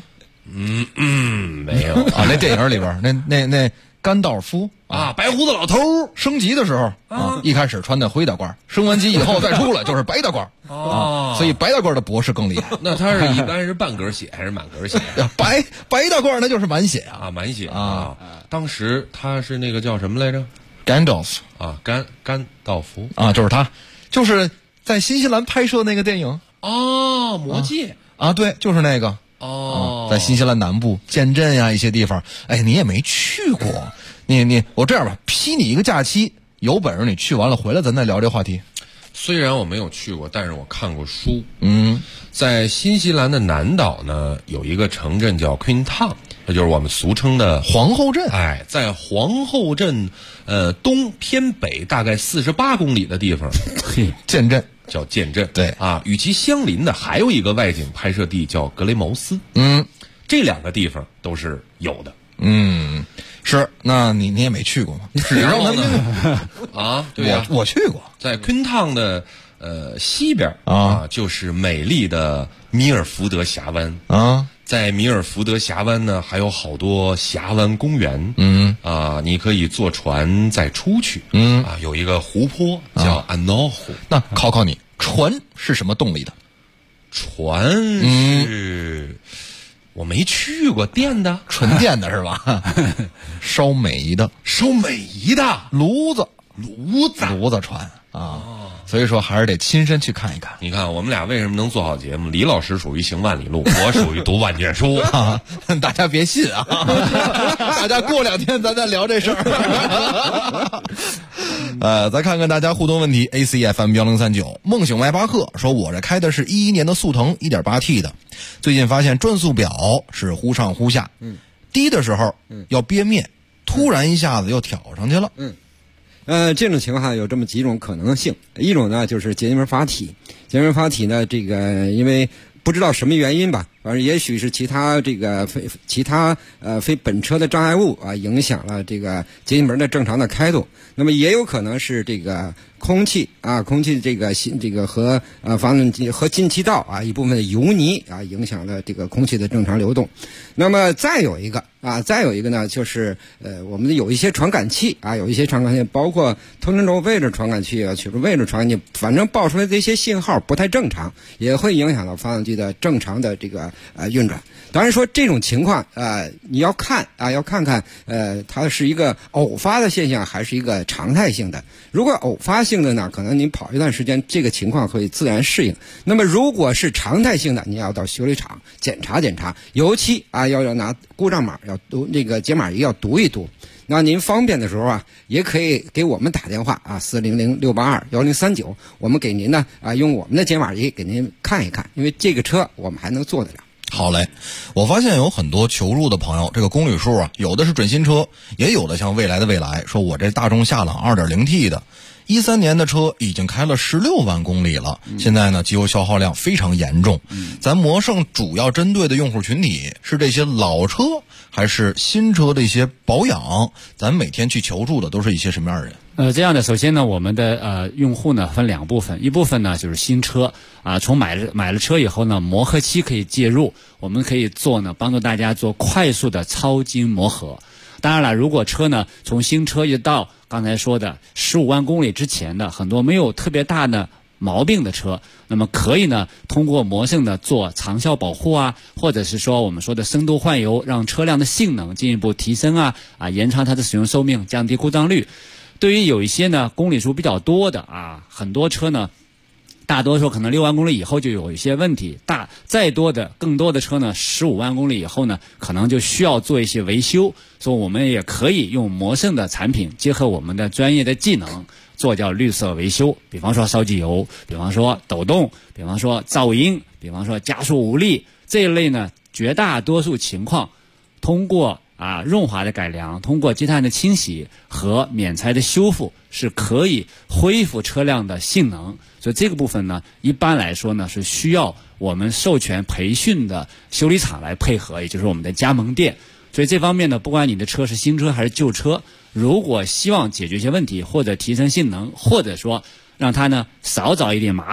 Speaker 13: 没有
Speaker 7: 啊。那电影里边那甘道夫
Speaker 13: 啊，白胡子老头
Speaker 7: 升级的时候啊，一开始穿的灰大褂，升完级以后再出来就是白大褂啊，所以白大褂的博士更厉害。
Speaker 13: 那他是一般是半格血还是满格血？
Speaker 7: 白大褂那就是满血啊，
Speaker 13: 满血啊。当时他是那个叫什么来着？
Speaker 7: 甘道夫
Speaker 13: 啊，甘道夫
Speaker 7: 啊，就是他，就是在新西兰拍摄那个电影
Speaker 13: 哦，魔戒
Speaker 7: 啊，对，就是那个。在新西兰南部剑镇呀一些地方，哎，你也没去过，我这样吧，批你一个假期，有本事你去完了回来咱再聊这话题。
Speaker 13: 虽然我没有去过，但是我看过书。在新西兰的南岛呢，有一个城镇叫 Queenstown， 那就是我们俗称的
Speaker 7: 皇后镇。
Speaker 13: 哎，在皇后镇东偏北大概48公里的地方，
Speaker 7: 剑镇。
Speaker 13: 叫剑镇，
Speaker 7: 对
Speaker 13: 啊，与其相邻的还有一个外景拍摄地叫格雷茅斯，这两个地方都是有的，
Speaker 7: 是，那你也没去过吗？
Speaker 13: 然后呢？啊，对呀，
Speaker 7: 我去过，
Speaker 13: 在昆烫的西边啊，就是美丽的米尔福德峡湾
Speaker 7: 啊。
Speaker 13: 在米尔福德峡湾呢，还有好多峡湾公园，你可以坐船再出去，有一个湖泊叫安诺湖。
Speaker 7: 那考考你，船是什么动力的？
Speaker 13: 船是，我没去过，电的，
Speaker 7: 纯电的是吧？烧煤的，炉子船啊。所以说还是得亲身去看一看。
Speaker 13: 你看我们俩为什么能做好节目？李老师属于行万里路，我属于读万卷书
Speaker 7: 啊！大家别信啊！大家过2天咱再聊这事儿。再看看大家互动问题。ACFM1039梦醒迈巴赫说，我这开的是11年的速腾 1.8T 的，最近发现转速表是忽上忽下，低的时候要憋灭，突然一下子又挑上去了。
Speaker 24: 这种情况有这么几种可能性，一种呢就是节门阀体呢，这个因为不知道什么原因吧，反正也许是其他非本车的障碍物啊影响了这个节气门的正常的开动，那么也有可能是这个空气这个和发动机和进气道啊一部分的油泥啊影响了这个空气的正常流动。那么再有一个呢，就是我们有一些传感器啊，包括通针轴位置传感器啊、曲轴位置传感器，反正报出来的一些信号不太正常，也会影响到发动机的正常的这个运转。当然说这种情况你要看看它是一个偶发的现象还是一个常态性的。如果偶发性的呢，可能您跑一段时间这个情况会自然适应。那么如果是常态性的，你要到修理厂检查，尤其要拿故障码，要读这个解码仪要读一读。那您方便的时候啊，也可以给我们打电话啊，400-682-1039，我们给您呢用我们的解码仪给您看一看，因为这个车我们还能做得了。
Speaker 7: 好嘞，我发现有很多求助的朋友，这个公里数啊，有的是准新车，也有的像未来的未来，说我这大众夏朗 2.0T 的13年的车已经开了16万公里了，现在呢机油消耗量非常严重。咱魔圣主要针对的用户群体是这些老车还是新车的一些保养？咱每天去求助的都是一些什么样的人？
Speaker 9: 这样的，首先呢，我们的用户呢分2部分，一部分呢就是新车从买了车以后呢，磨合期可以介入，我们可以帮助大家做快速的超精磨合。当然了，如果车呢从新车一直到刚才说的15万公里之前的很多没有特别大的毛病的车，那么可以呢通过魔圣呢做长效保护啊，或者是说我们说的深度换油，让车辆的性能进一步提升延长它的使用寿命，降低故障率。对于有一些呢公里数比较多的很多车呢，大多数可能6万公里以后就有一些问题，更多的车呢15万公里以后呢，可能就需要做一些维修，所以我们也可以用魔圣的产品结合我们的专业的技能做叫绿色维修，比方说烧机油，比方说抖动，比方说噪音，比方说加速无力，这一类呢绝大多数情况通过润滑的改良，通过积碳的清洗和免材的修复是可以恢复车辆的性能。所以这个部分呢，一般来说呢是需要我们授权培训的修理厂来配合，也就是我们的加盟店。所以这方面呢，不管你的车是新车还是旧车，如果希望解决一些问题，或者提升性能，或者说让它呢少找一点麻烦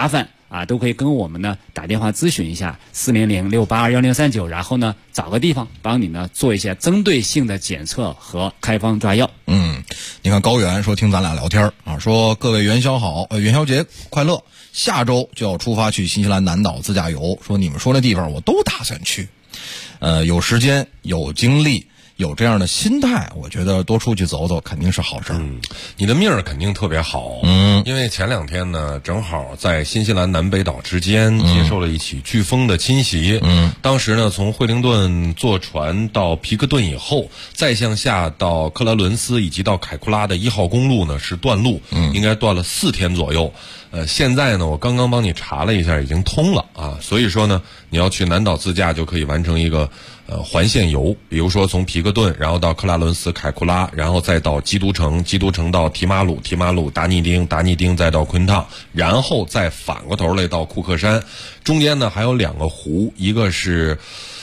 Speaker 9: 都可以跟我们呢打电话咨询一下400-682-1039，然后呢找个地方帮你呢做一些针对性的检测和开方抓药。
Speaker 7: 你看高原说听咱俩聊天啊，说各位元宵好，元宵节快乐，下周就要出发去新西兰南岛自驾游，说你们说那地方我都打算去，有时间有精力有这样的心态，我觉得多出去走走肯定是好事。
Speaker 13: 你的命儿肯定特别好。因为前2天呢，正好在新西兰南北岛之间接受了一起飓风的侵袭。当时呢，从惠灵顿坐船到皮克顿以后，再向下到克拉伦斯以及到凯库拉的1号公路呢是断路，应该断了4天左右。现在呢，我刚刚帮你查了一下，已经通了啊。所以说呢，你要去南岛自驾就可以完成一个环线游，比如说从皮克顿，然后到克拉伦斯、凯库拉，然后再到基督城，基督城到提马鲁，提马鲁达尼丁，达尼丁再到昆烫，然后再反过头来到库克山。中间呢还有2个湖，一个是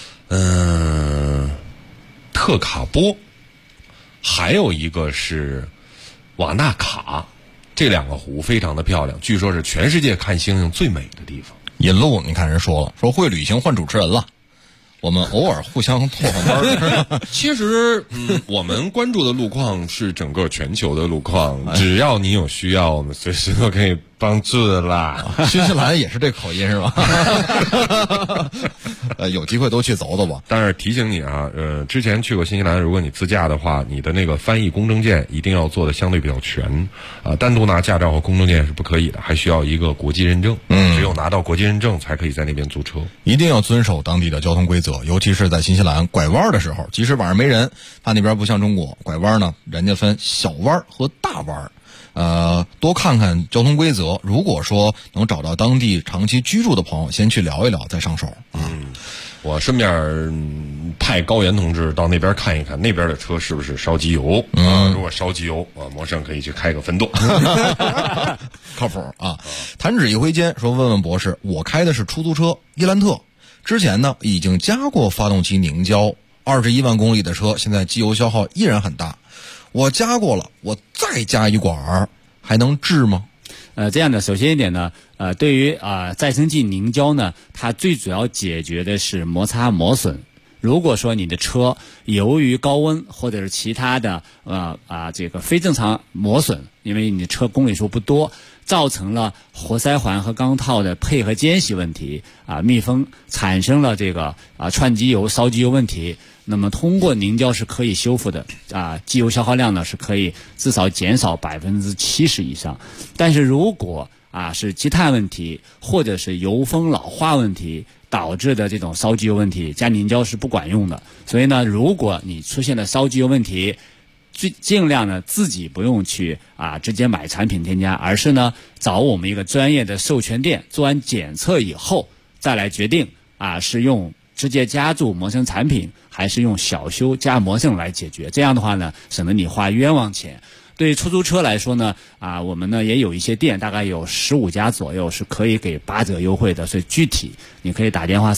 Speaker 13: 特卡波，还有一个是瓦纳卡。这2个湖非常的漂亮，据说是全世界看星星最美的地方。
Speaker 7: 引路，你看人说了，说会旅行换主持人了，我们偶尔互相拓换班。
Speaker 13: 其实，我们关注的路况是整个全球的路况，只要你有需要，我们随时都可以帮助的啦。
Speaker 7: 新西兰也是这口音是吧？有机会都去走走吧。
Speaker 13: 但是提醒你啊，之前去过新西兰，如果你自驾的话，你的那个翻译公证件一定要做的相对比较全，单独拿驾照和公证件是不可以的，还需要一个国际认证。只有拿到国际认证才可以在那边租车。
Speaker 7: 一定要遵守当地的交通规则，尤其是在新西兰拐弯的时候，即使晚上没人，它那边不像中国拐弯呢，人家分小弯和大弯。多看看交通规则，如果说能找到当地长期居住的朋友，先去聊一聊再上手。
Speaker 13: 我顺便派高原同志到那边看一看，那边的车是不是烧机油如果烧机油，魔圣可以去开个分舵。
Speaker 7: 靠谱啊！弹指一挥间说，问问博士，我开的是出租车伊兰特，之前呢已经加过发动机凝胶，21万公里的车，现在机油消耗依然很大。我加过了，我再加一管还能治吗？
Speaker 9: 这样的，首先一点呢，对于再生剂凝胶呢，它最主要解决的是摩擦磨损。如果说你的车由于高温或者是其他的这个非正常磨损，因为你的车公里数不多，造成了活塞环和钢套的配合间隙问题密封，产生了这个串机油、烧机油问题，那么通过凝胶是可以修复的机油消耗量呢是可以至少减少70%以上。但是如果是积碳问题或者是油封老化问题导致的这种烧机油问题，加凝胶是不管用的。所以呢，如果你出现了烧机油问题，尽量呢自己不用去直接买产品添加，而是呢找我们一个专业的授权店做完检测以后再来决定是用直接加注魔圣产品还是用小修加魔圣来解决。这样的话呢，省得你花冤枉钱。对于出租车来说呢，我们呢也有一些店，大概有15家左右是可以给8折优惠的，所以具体你可以打电话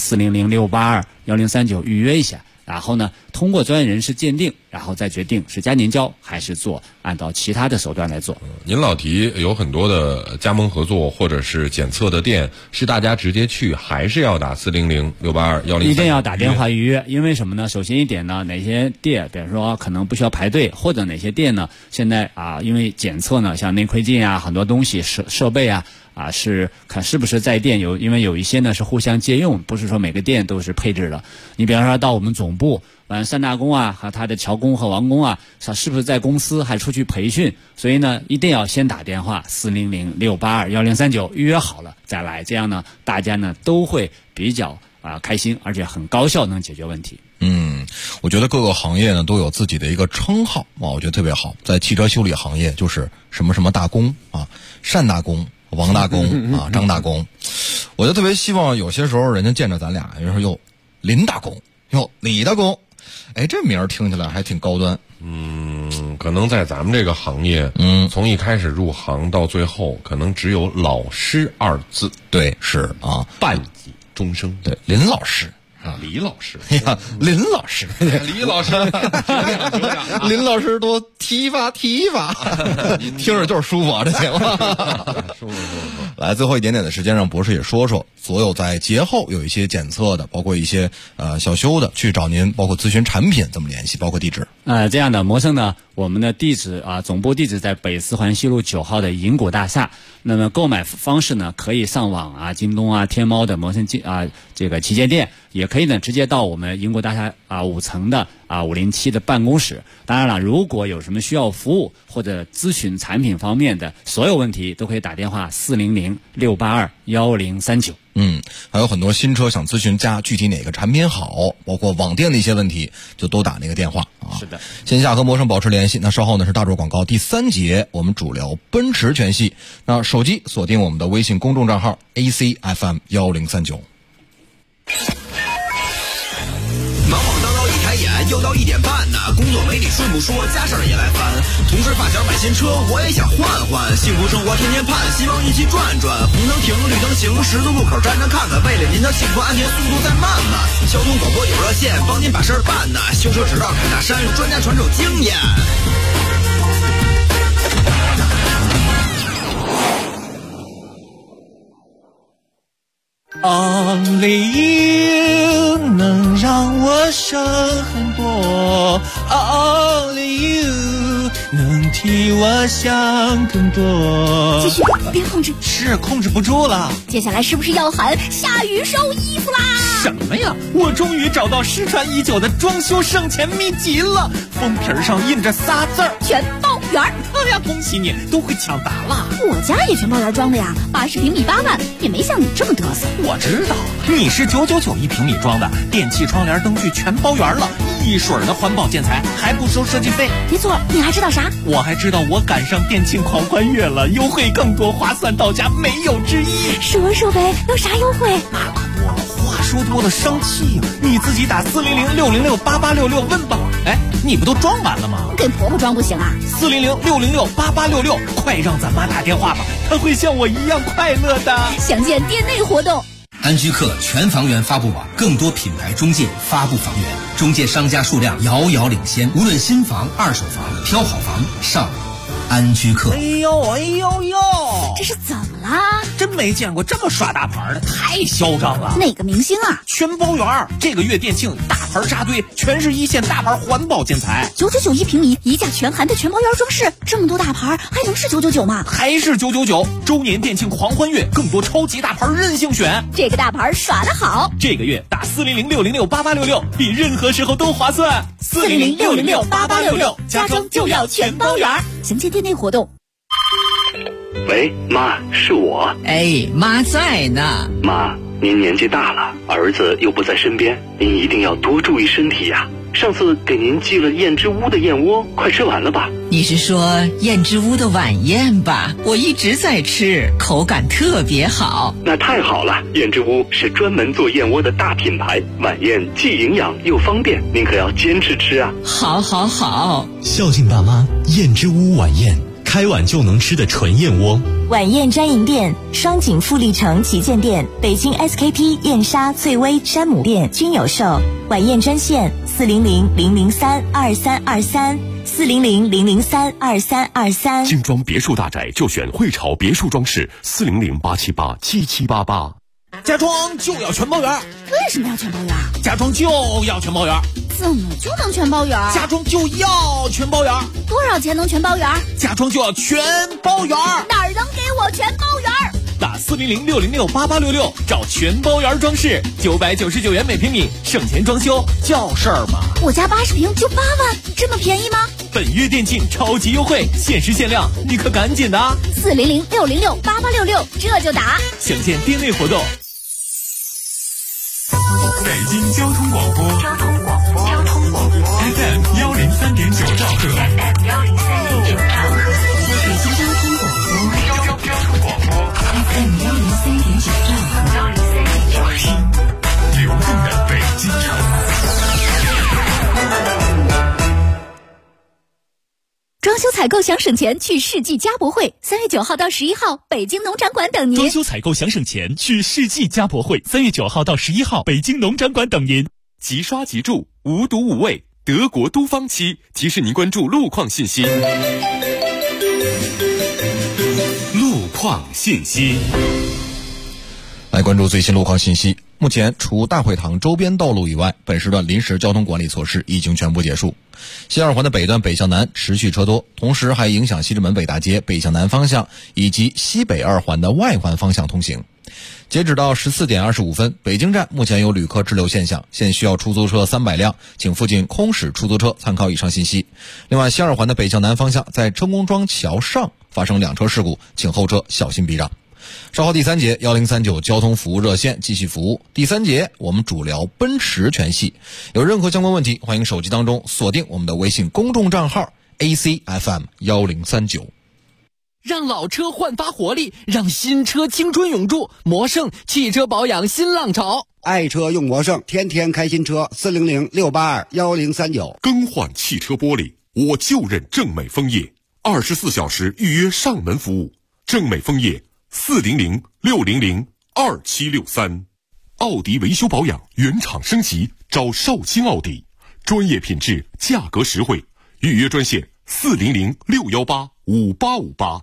Speaker 9: 400-682-1039预约一下，然后呢通过专业人士鉴定，然后再决定是加凝胶还是做按照其他的手段来做。
Speaker 13: 您老提有很多的加盟合作或者是检测的店，是大家直接去还是要打400-682-1039？
Speaker 9: 一定要打电话预约。因为什么呢？首先一点呢，哪些店比如说可能不需要排队，或者哪些店呢现在因为检测呢，像内窥镜很多东西设备是看是不是在店有，因为有一些呢是互相借用，不是说每个店都是配置的。你比方说到我们总部三大工和他的乔工和王工是不是在公司还出去培训，所以呢一定要先打电话400-682-1039预约好了再来，这样呢大家呢都会比较开心，而且很高效能解决问题。
Speaker 7: 我觉得各个行业呢都有自己的一个称号我觉得特别好。在汽车修理行业就是什么什么大工单大工、王大工张大工。我就特别希望有些时候人家见着咱俩，有时候又林大工，哟李大工，这名儿听起来还挺高端。
Speaker 13: 可能在咱们这个行业，从一开始入行到最后，可能只有老师2字。
Speaker 7: 对，是
Speaker 13: 半己终生。
Speaker 7: 对，林老师。
Speaker 13: 李老师，
Speaker 7: 林老师，
Speaker 13: 李老师，
Speaker 7: 林老师多提拔，听着就是舒服这节目，
Speaker 13: 舒服。
Speaker 7: 来，最后一点点的时间，让博士也说说所有在节后有一些检测的，包括一些小修的，去找您，包括咨询产品怎么联系，包括地址。
Speaker 9: 这样的摩圣呢，我们的地址总部地址在北四环西路9号的银谷大厦。那么购买方式呢，可以上网京东天猫的摩圣这个旗舰店，也可以呢直接到我们银谷大厦5层的507的办公室。当然了，如果有什么需要服务或者咨询产品方面的所有问题，都可以打电话400-682-1039。
Speaker 7: 还有很多新车想咨询具体哪个产品好，包括网店的一些问题，就都打那个电话
Speaker 9: 是的，
Speaker 7: 线下和摩圣保持联系。那稍后呢是大众广告第3节，我们主聊奔驰全系。那手机锁定我们的微信公众账号 ACFM1039。
Speaker 12: 忙忙叨叨一抬眼，又到1点半呢，工作没你顺不说，家事儿也来烦。同事发小买新车，我也想换换，幸福生活天天盼，希望一起转转。红灯停，绿灯行，十字路口站着看看，为了您的幸福安全，速度再慢慢。交通广播有热线，帮您把事儿办呢。修车只绕坎大山，专家传授经验。
Speaker 20: Only you 能让我省很多 ，Only you 能替我想更多。
Speaker 2: 继续，别控制，
Speaker 20: 是控制不住了。
Speaker 2: 接下来是不是要喊下雨收衣服啦？
Speaker 20: 什么呀？我终于找到失传已久的装修省钱秘籍了，封皮上印着仨字儿：
Speaker 2: 全包圆。
Speaker 20: 哎呀，恭喜你，都会抢答了。
Speaker 2: 我家也全包圆装的呀，80平米8万，也没像你这么嘚瑟。
Speaker 20: 我知道，你是9991平米装的，电器、窗帘、灯具全包圆了，一水儿的环保建材，还不收设计费。
Speaker 2: 没错，你还知道啥？
Speaker 20: 我还知道我赶上电器狂欢月了，优惠更多，划算到家，没有之一。
Speaker 2: 说说呗，有啥优惠？
Speaker 20: 那可多了，话说多了生气呀！你自己打400-606-8866问吧。哎，你不都装完了吗？
Speaker 2: 给婆婆装不行啊
Speaker 20: ？400-606-8866，快让咱妈打电话吧，她会像我一样快乐的。
Speaker 2: 详见店内活动。
Speaker 22: 安居客全房源发布网，更多品牌中介发布房源，中介商家数量遥遥领先。无论新房、二手房，挑好房上安居客。
Speaker 20: 哎呦哎呦呦，
Speaker 2: 这是怎么啦？
Speaker 20: 真没见过这么耍大牌的，太嚣张了。
Speaker 2: 哪个明星啊？
Speaker 20: 全包圆，这个月店庆大牌扎堆，全是1线大牌环保建材。
Speaker 2: 9991平米，一价全含的全包圆装饰，这么多大牌还能是999吗？
Speaker 20: 还是999。周年店庆狂欢月，更多超级大牌任性选。
Speaker 2: 这个大牌耍得好，
Speaker 20: 这个月打400-606-8866，比任何时候都划算。
Speaker 2: 400-606-8866，家装就要全包圆。详见店内活动。
Speaker 6: 喂，妈，是我。
Speaker 19: 哎，妈在呢。
Speaker 6: 妈，您年纪大了，儿子又不在身边，您一定要多注意身体呀。上次给您寄了燕之屋的燕窝，快吃完了吧？
Speaker 19: 你是说燕之屋的晚宴吧？我一直在吃，口感特别好。
Speaker 6: 那太好了，燕之屋是专门做燕窝的大品牌，晚宴既营养又方便，您可要坚持吃啊。
Speaker 19: 好好好，
Speaker 10: 孝敬爸妈，燕之屋晚宴，开碗就能吃的纯燕窝。
Speaker 18: 晚宴专营店：双井富力城旗舰店、北京 SKP 燕莎、翠微、山姆店均有售。晚宴专线400-003-2323，400-003-2323。
Speaker 16: 精装别墅大宅就选汇潮别墅装饰，400-878-7788。
Speaker 20: 家装就要全包圆。
Speaker 2: 为什么要全包圆？
Speaker 20: 家装就要全包圆。
Speaker 2: 怎么就能全包圆？
Speaker 20: 家装就要全包圆。
Speaker 2: 多少钱能全包圆？
Speaker 20: 家装就要全包圆。
Speaker 2: 哪儿能给我全包圆？
Speaker 20: 打400-606-8866，找全包圆装饰，999元每平米，省钱装修叫事儿吗？
Speaker 2: 我家80平就8万，这么便宜吗？
Speaker 20: 本月店庆超级优惠，限时限量，你可赶紧的啊
Speaker 2: ！400-606-8866，这就打。
Speaker 20: 详见店内活动。
Speaker 16: 北京交通广播，FM 103.9兆赫，北京交通广播，FM 103.9兆赫，听流动的北京城。
Speaker 2: 装修采购想省钱，去世纪家博会，3月9号到11号，北京农展馆等您。
Speaker 11: 装修采购想省钱，去世纪家博会，3月9号到11号，北京农展馆等您。
Speaker 16: 即刷即住，无毒无味，德国都芳漆提示您关注路况信息。
Speaker 22: 路况
Speaker 16: 况信息。
Speaker 7: 来关注最新路况信息。目前，除大会堂周边道路以外，本时段临时交通管理措施已经全部结束。西二环的北段北向南持续车多，同时还影响西直门北大街北向南方向以及西北二环的外环方向通行。截止到14点25分，北京站目前有旅客滞留现象，现需要出租车300辆，请附近空驶出租车参考以上信息。另外，西二环的北向南方向在成功庄桥上发生2车事故，请后车小心避让。稍后第3节1039交通服务热线继续服务。第3节我们主聊奔驰全系，有任何相关问题，欢迎手机当中锁定我们的微信公众账号 ACFM1039。
Speaker 3: 让老车焕发活力，让新车青春永驻。魔胜汽车保养新浪潮，
Speaker 5: 爱车用魔胜，天天开新车，400-682-1039。
Speaker 16: 更换汽车玻璃，我就认正美枫叶，24小时预约上门服务。正美枫叶400-600-2763。奥迪维修保养原厂升级，找少卿奥迪，专业品质，价格实惠。预约专线400-618-5858。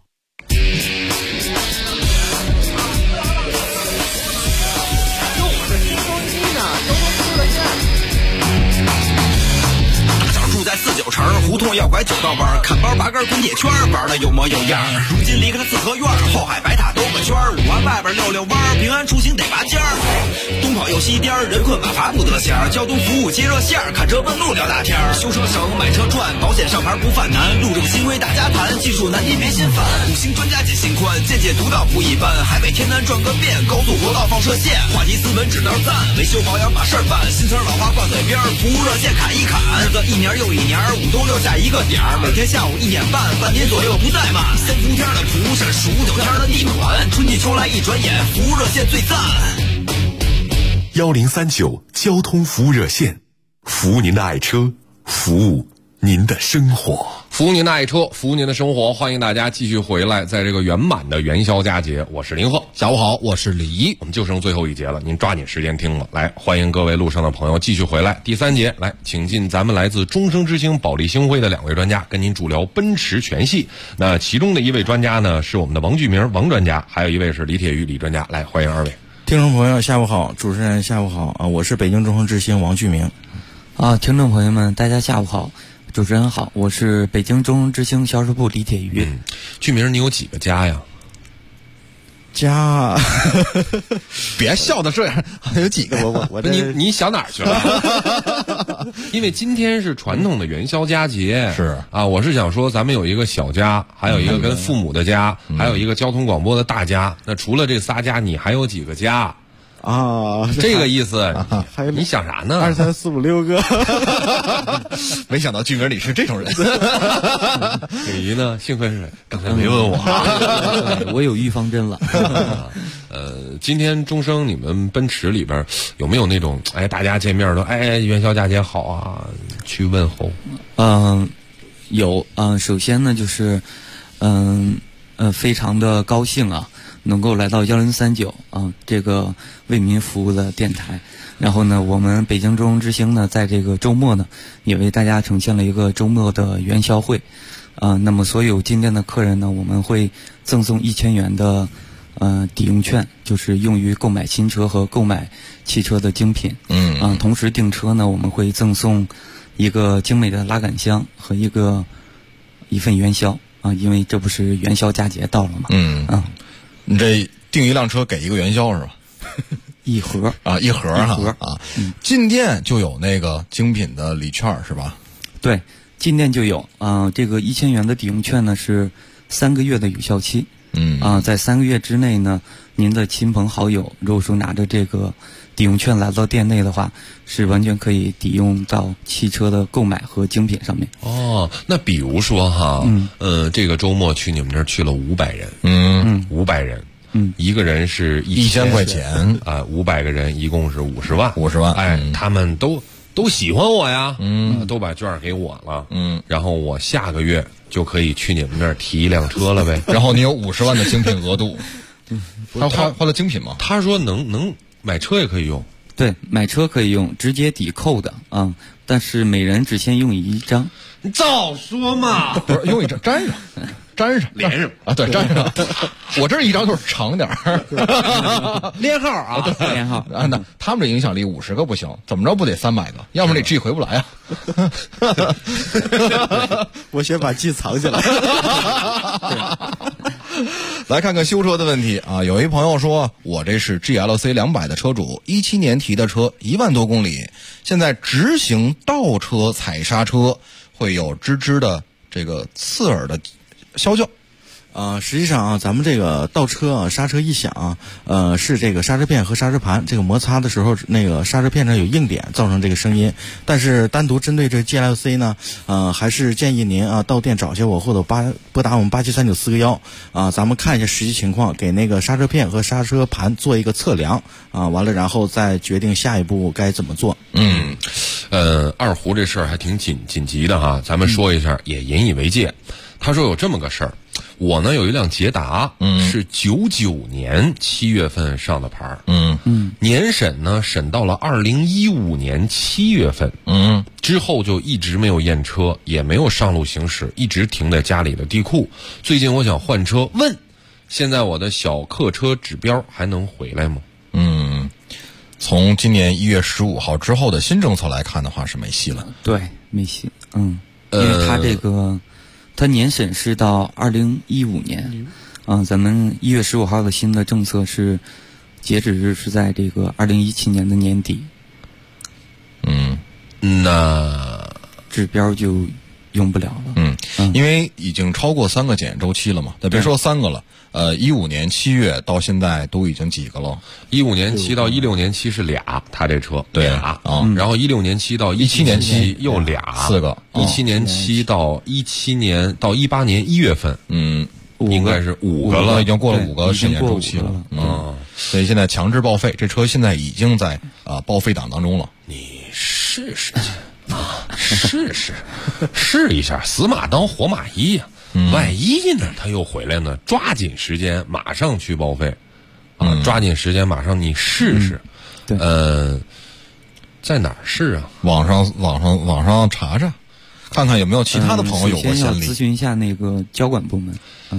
Speaker 12: 住在49城胡同要拐9道弯，看包拔根滚铁圈，玩的有模有样。如今离开了四合院，后海白塔兜个圈，5环外边溜溜弯，平安出行得拔尖儿。东跑又西颠，人困马乏不得闲。交通服务接热线，看车问路聊大天。修车省买车赚，保险上牌不犯难。路政新规大家谈，技术难题别心烦。5星专家解心宽，见解独到不一般。海北天南转个遍，高速国道放射线。话题斯文指道赞，维修保养把事儿办。新词老话挂嘴边，服务热线侃一侃。日子一年又一年，5都留下一个点儿。每天下午1点半，半年左右不怠慢。3伏天的蒲是数9天的地暖，春季秋来一转眼，服务热线最赞。
Speaker 16: 1039交通服务热线，服务您的爱车，服务您的生活。
Speaker 13: 服务您的爱车，服务您的生活，欢迎大家继续回来，在这个圆满的元宵佳节，我是林鹤。
Speaker 7: 下午好，我是李怡。
Speaker 13: 我们就剩最后一节了，您抓紧时间听了。来，欢迎各位路上的朋友继续回来。第3节，来，请进咱们来自终生之星保利星辉的2位专家，跟您主聊奔驰全系。那其中的一位专家呢，是我们的王巨明王专家，还有一位是李铁玉李专家。来，欢迎2位。
Speaker 1: 听众朋友下午好，主持人下午好啊，我是北京终生之星王巨明。
Speaker 14: 听众朋友们大家下午好，主持人好，我是北京终生之星销售部李铁鱼。
Speaker 13: 巨明，你有几个家呀？
Speaker 1: 家，
Speaker 7: 别笑的这样，有几个？
Speaker 1: 我
Speaker 13: 你想哪儿去了？因为今天是传统的元宵佳节，
Speaker 7: 是
Speaker 13: 啊，我是想说，咱们有一个小家，还有一个跟父母的家，还有一个交通广播的大家。那除了这仨家，你还有几个家？
Speaker 1: 啊，
Speaker 13: 这个意思，
Speaker 1: 还有
Speaker 13: 你想啥呢
Speaker 1: ？2、3、4、5、6个，
Speaker 7: 没想到巨明你是这种人。
Speaker 13: 李怡呢？幸亏是刚才没问我，
Speaker 14: 我有预防针了。
Speaker 13: 今天终生你们奔驰里边有没有那种大家见面都元宵佳节好啊，去问候？
Speaker 14: 有首先呢就是非常的高兴啊。能够来到1039这个为民服务的电台，然后呢，我们北京终生之星呢，在这个周末呢，也为大家呈现了一个周末的元宵会，那么所有进店的客人呢，我们会赠送1000元的抵用券，就是用于购买新车和购买汽车的精品，同时订车呢，我们会赠送一个精美的拉杆箱和一份元宵因为这不是元宵佳节到了嘛，
Speaker 7: 你这订一辆车给一个元宵是吧？
Speaker 14: 一盒
Speaker 7: 啊，一盒啊，进店就有那个精品的礼券是吧？
Speaker 14: 对，进店就有这个1000元的抵用券呢是3个月的有效期，在3个月之内呢，您的亲朋好友如果说拿着这个抵用券来到店内的话，是完全可以抵用到汽车的购买和精品上面。
Speaker 13: 那比如说哈，这个周末去你们这儿去了500人，500人，一个人是1000
Speaker 7: 块钱
Speaker 13: ，500个人一共是50万
Speaker 7: ，50万，
Speaker 13: 他们都喜欢我呀，都把券给我了，然后我下个月就可以去你们那儿提一辆车了呗，
Speaker 7: 然后你有50万的精品额度，他花的精品吗？
Speaker 13: 他说能买车也可以用，
Speaker 14: 对，买车可以用，直接抵扣的但是每人只限用1张。
Speaker 13: 你早说嘛！
Speaker 7: 不是用1张粘上， 粘上
Speaker 13: 连上
Speaker 7: 啊，对，粘上。我这一张就是长点儿，
Speaker 24: 连号啊，
Speaker 7: 对，连号啊。那他们这影响力50个不行，怎么着不得300个？要不然这 G 回不来啊。
Speaker 1: 我先把 G 藏起来。
Speaker 7: 来看看修车的问题啊，有一朋友说，我这是 GLC 200的车主，17年提的车，1万多公里，现在直行倒车踩刹车会有吱吱的这个刺耳的啸叫。
Speaker 1: 实际上啊，咱们这个倒车啊，刹车一响，是这个刹车片和刹车盘这个摩擦的时候，那个刹车片上有硬点造成这个声音。但是单独针对这 GLC 呢，还是建议您啊到店找下我，或者拨打我们873941啊，咱们看一下实际情况，给那个刹车片和刹车盘做一个测量啊，完了然后再决定下一步该怎么做。
Speaker 13: 二胡这事儿还挺紧急的哈，咱们说一下，也引以为戒。他说有这么个事儿，我呢有一辆捷达，是99年7月份上的牌，年审呢审到了2015年7月份，之后就一直没有验车，也没有上路行驶，一直停在家里的地库。最近我想换车，问现在我的小客车指标还能回来吗？
Speaker 7: 从今年1月15号之后的新政策来看的话，是没戏了。
Speaker 14: 对，没戏。因为它这个。它年审是到2015年，咱们1月15号的新的政策是截止日是在这个2017年的年底。
Speaker 13: 那
Speaker 14: 指标就用不了了。
Speaker 7: 因为已经超过3个检验周期了嘛，别说3个了。15年7月到现在都已经几个了
Speaker 13: ？15年期到16年期是俩，他这车
Speaker 7: 对
Speaker 13: 俩然后16年期到17年期又俩
Speaker 7: ，4个。
Speaker 13: 17年期到17年到18年1月份，应该是5个了，
Speaker 7: 已经过了5个审验周期了。所以现在强制报废，这车现在已经在报废档当中了。
Speaker 13: 你试试去啊，试一下，死马当活马医呀。万一呢他又回来呢，抓紧时间马上去报废抓紧时间马上你试试。在哪儿试啊？
Speaker 7: 网上查查，看看有没有其他的朋友有过先例。
Speaker 14: 先要咨询一下那个交管部门。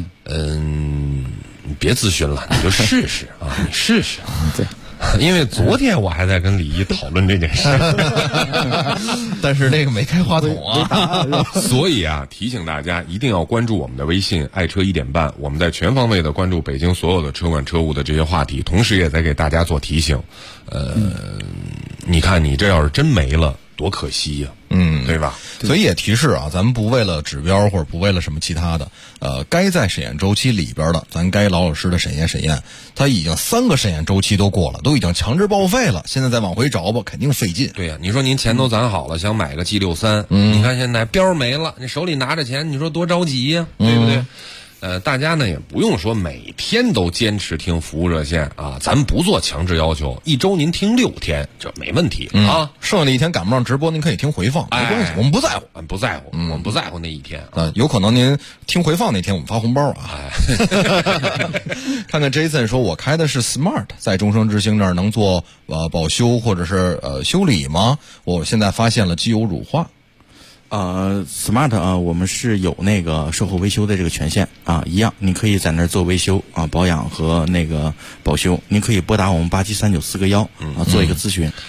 Speaker 13: 你别咨询了，你就试试啊，你试试。
Speaker 14: 对。
Speaker 13: 因为昨天我还在跟李毅讨论这件事，
Speaker 7: 但是那个没开话筒啊，
Speaker 13: 所以啊，提醒大家一定要关注我们的微信爱车1点半，我们在全方位的关注北京所有的车管车务的这些话题，同时也在给大家做提醒。你看你这要是真没了，多可惜呀，对吧？
Speaker 7: 所以也提示啊，咱们不为了指标或者不为了什么其他的，该在审验周期里边的，咱该老实的审验。他已经3个审验周期都过了，都已经强制报废了，现在再往回找吧，肯定费劲。
Speaker 13: 对呀，你说您钱都攒好了，想买个 G63，你看现在标没了，你手里拿着钱，你说多着急呀，对不对？大家呢也不用说每天都坚持听服务热线啊，咱们不做强制要求，1周您听6天这没问题啊。
Speaker 7: 剩下的1天赶不上直播，您可以听回放，没关系，我们不在乎，
Speaker 13: 我们不在乎那1天
Speaker 7: 有可能您听回放那天我们发红包啊。看看 Jason 说，我开的是 Smart， 在中升之星那儿能做保修或者是修理吗？我现在发现了机油乳化。
Speaker 1: Smart 啊，我们是有那个售后维修的这个权限啊，一样，你可以在那儿做维修啊、保养和那个保修，您可以拨打我们873941做一个咨询。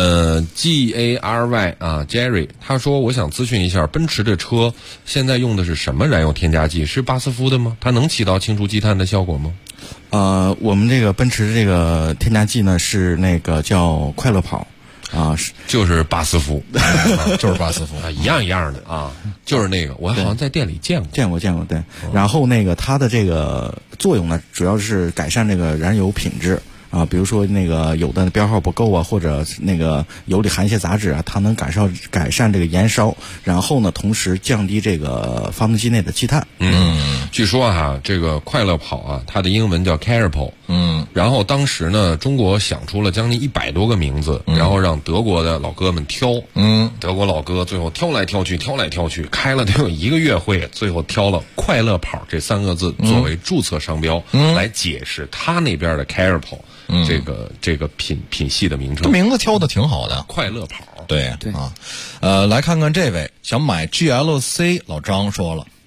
Speaker 13: Gary 啊 ，Jerry， 他说我想咨询一下，奔驰的车现在用的是什么燃油添加剂？是巴斯夫的吗？它能起到清除积碳的效果吗？
Speaker 1: 我们这个奔驰这个添加剂呢是那个叫快乐跑。
Speaker 13: 就是巴斯夫，
Speaker 7: 就是巴斯夫
Speaker 13: 一样的啊，就是那个，我好像在店里见过，
Speaker 1: 对。然后那个它的这个作用呢，主要是改善这个燃油品质啊，比如说那个有的标号不够啊，或者那个油里含一些杂质啊，它能改善这个燃烧，然后呢，同时降低这个发动机内的积碳。
Speaker 13: 据说哈，这个快乐跑啊，它的英文叫 Carapol。然后当时呢，中国想出了将近100多个名字，然后让德国的老哥们挑。德国老哥最后挑来挑去，开了得有1个月会，最后挑了快乐跑这3个字作为注册商标，来解释他那边的 Carapol。这个品系的名称，
Speaker 7: 这名字挑的挺好的，
Speaker 13: 快乐跑。
Speaker 7: 对啊，来看看这位想买 GLC， 老张说了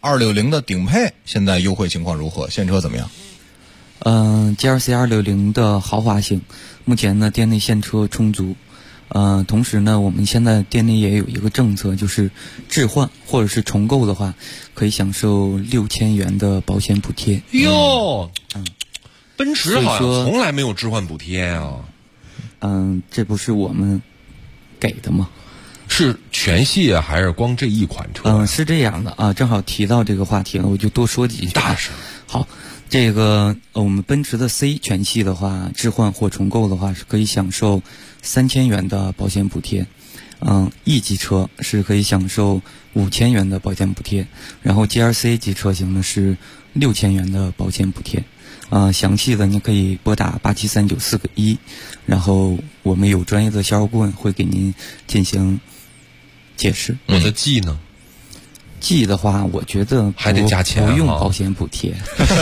Speaker 7: 260的顶配现在优惠情况如何？现车怎么样
Speaker 14: ？GLC 260的豪华型，目前呢店内现车充足。同时呢，我们现在店内也有一个政策，就是置换或者是重购的话，可以享受6000元的保险补贴。
Speaker 13: 哟，奔驰好像从来没有置换补贴啊。
Speaker 14: 这不是我们给的吗？
Speaker 13: 是全系啊，还是光这一款车？
Speaker 14: 是这样的啊，正好提到这个话题了，我就多说几句。
Speaker 13: 大声。
Speaker 14: 好，这个我们奔驰的 C 全系的话，置换或重购的话是可以享受3000元的保险补贴。E 级车是可以享受5000元的保险补贴，然后 GLC 级车型呢是6000元的保险补贴。详细的您可以拨打87394个1，然后我们有专业的销售顾问会给您进行解释。
Speaker 13: 我的 G 呢
Speaker 14: ？G 的话，我觉得
Speaker 13: 还得加钱，
Speaker 14: 不用保险补贴。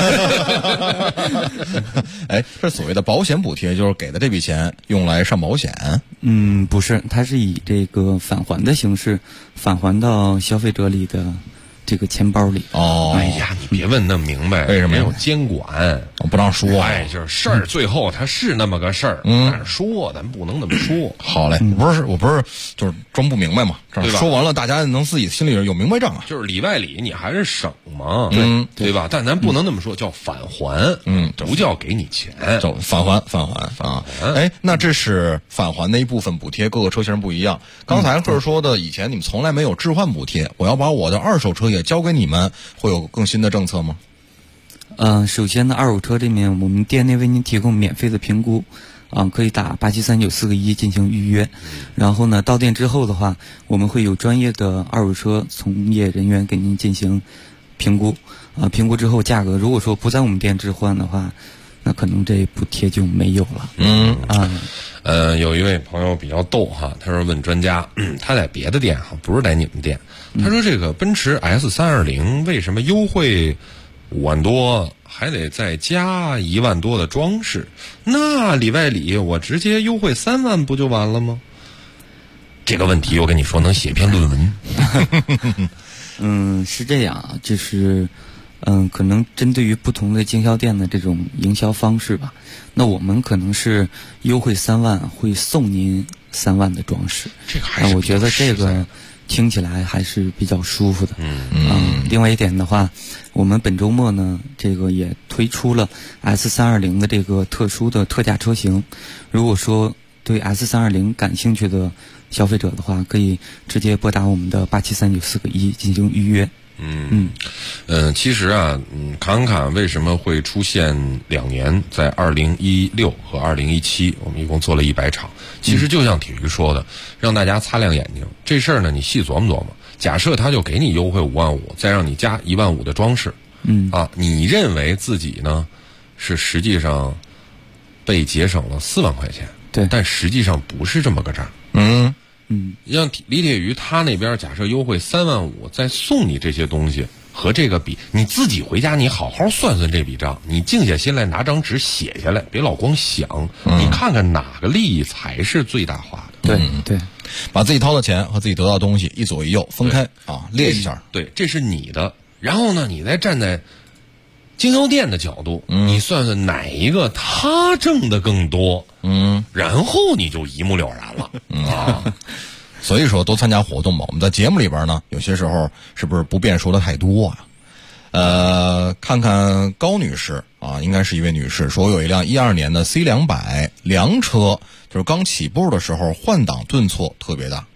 Speaker 7: 哎，这所谓的保险补贴，就是给的这笔钱用来上保险？
Speaker 14: 不是，它是以这个返还的形式返还到消费者里的这个钱包里。
Speaker 13: 哎呀，你别问那么明白，
Speaker 7: 为什么
Speaker 13: 没有监管，
Speaker 7: 我不让说。
Speaker 13: 哎，就是事儿，最后它是那么个事儿，但是说咱不能那么说。
Speaker 7: 好嘞，我不是就是装不明白嘛，
Speaker 13: 对吧？
Speaker 7: 说完了，大家能自己心里有明白账啊。
Speaker 13: 就是里外里你还是省嘛，对吧？但咱不能那么说，叫返还，不叫给你钱，
Speaker 7: 就返还啊。哎，那这是返还的一部分补贴，各个车型不一样。刚才客说的，以前你们从来没有置换补贴，我要把我的二手车也交给你们，会有更新的政策吗？
Speaker 14: 首先呢，二手车这面我们店内为您提供免费的评估，可以打87394个1进行预约。然后呢，到店之后的话，我们会有专业的二手车从业人员给您进行评估。评估之后价格，如果说不在我们店置换的话，那可能这补贴就没有了。
Speaker 13: 有一位朋友比较逗哈，他说问专家，他在别的店哈，不是在你们店，他说这个奔驰 S320为什么优惠5万多，还得再加1万多的装饰？那里外里我直接优惠3万不就完了吗？这个问题我跟你说能写篇论
Speaker 14: 文。是这样啊，就是可能针对于不同的经销店的这种营销方式吧，那我们可能是优惠3万，会送您3万的装饰。
Speaker 13: 这个还是
Speaker 14: 我觉得这个听起来还是比较舒服的。另外一点的话，我们本周末呢，这个也推出了 S320的这个特殊的特价车型。如果说对 S320感兴趣的消费者的话，可以直接拨打我们的87394个1进行预约。
Speaker 13: 其实啊，侃侃为什么会出现2年，在2016和2017，我们一共做了100场。其实就像体育说的，让大家擦亮眼睛。这事儿呢，你细琢磨琢磨。假设他就给你优惠5万5，再让你加1万5的装饰，你认为自己呢是实际上被节省了4万块钱，
Speaker 14: 对，
Speaker 13: 但实际上不是这么个账。让李铁鱼他那边假设优惠3万5，再送你这些东西，和这个比，你自己回家你好好算算这笔账，你静下心来拿张纸写下来，别老光想，你看看哪个利益才是最大化
Speaker 14: 的。对，
Speaker 7: 把自己掏的钱和自己得到的东西一左一右分开列一下。
Speaker 13: 对，这是你的。然后呢，你再站在经销店的角度，你算算哪一个他挣的更多，然后你就一目了然了。
Speaker 7: 所以说多参加活动吧。我们在节目里边呢，有些时候是不是不便说的太多啊？看看高女士应该是一位女士，说我有一辆12年的 C200 凉车，就是刚起步的时候换挡顿挫特别大。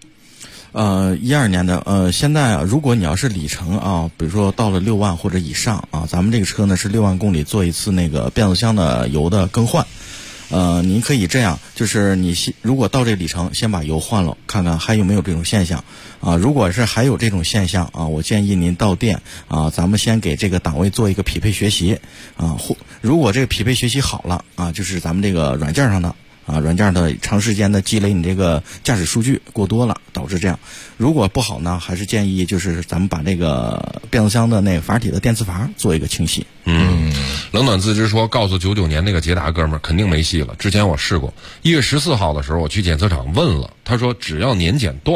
Speaker 1: 12年的现在如果你要是里程比如说到了6万或者以上咱们这个车呢是6万公里做一次那个变速箱的油的更换。您可以这样，就是你如果到这里程，先把油换了，看看还有没有这种现象如果是还有这种现象我建议您到店咱们先给这个档位做一个匹配学习如果这个匹配学习好了就是咱们这个软件上的软件的长时间的积累你这个驾驶数据过多了，导致这样。如果不好呢，还是建议就是咱们把这个变速箱的那个阀体的电磁阀做一个清洗。
Speaker 13: 冷暖自知说，告诉99年那个捷达哥们儿肯定没戏了。之前我试过，1月14号的时候我去检测厂问了，他说只要年检断了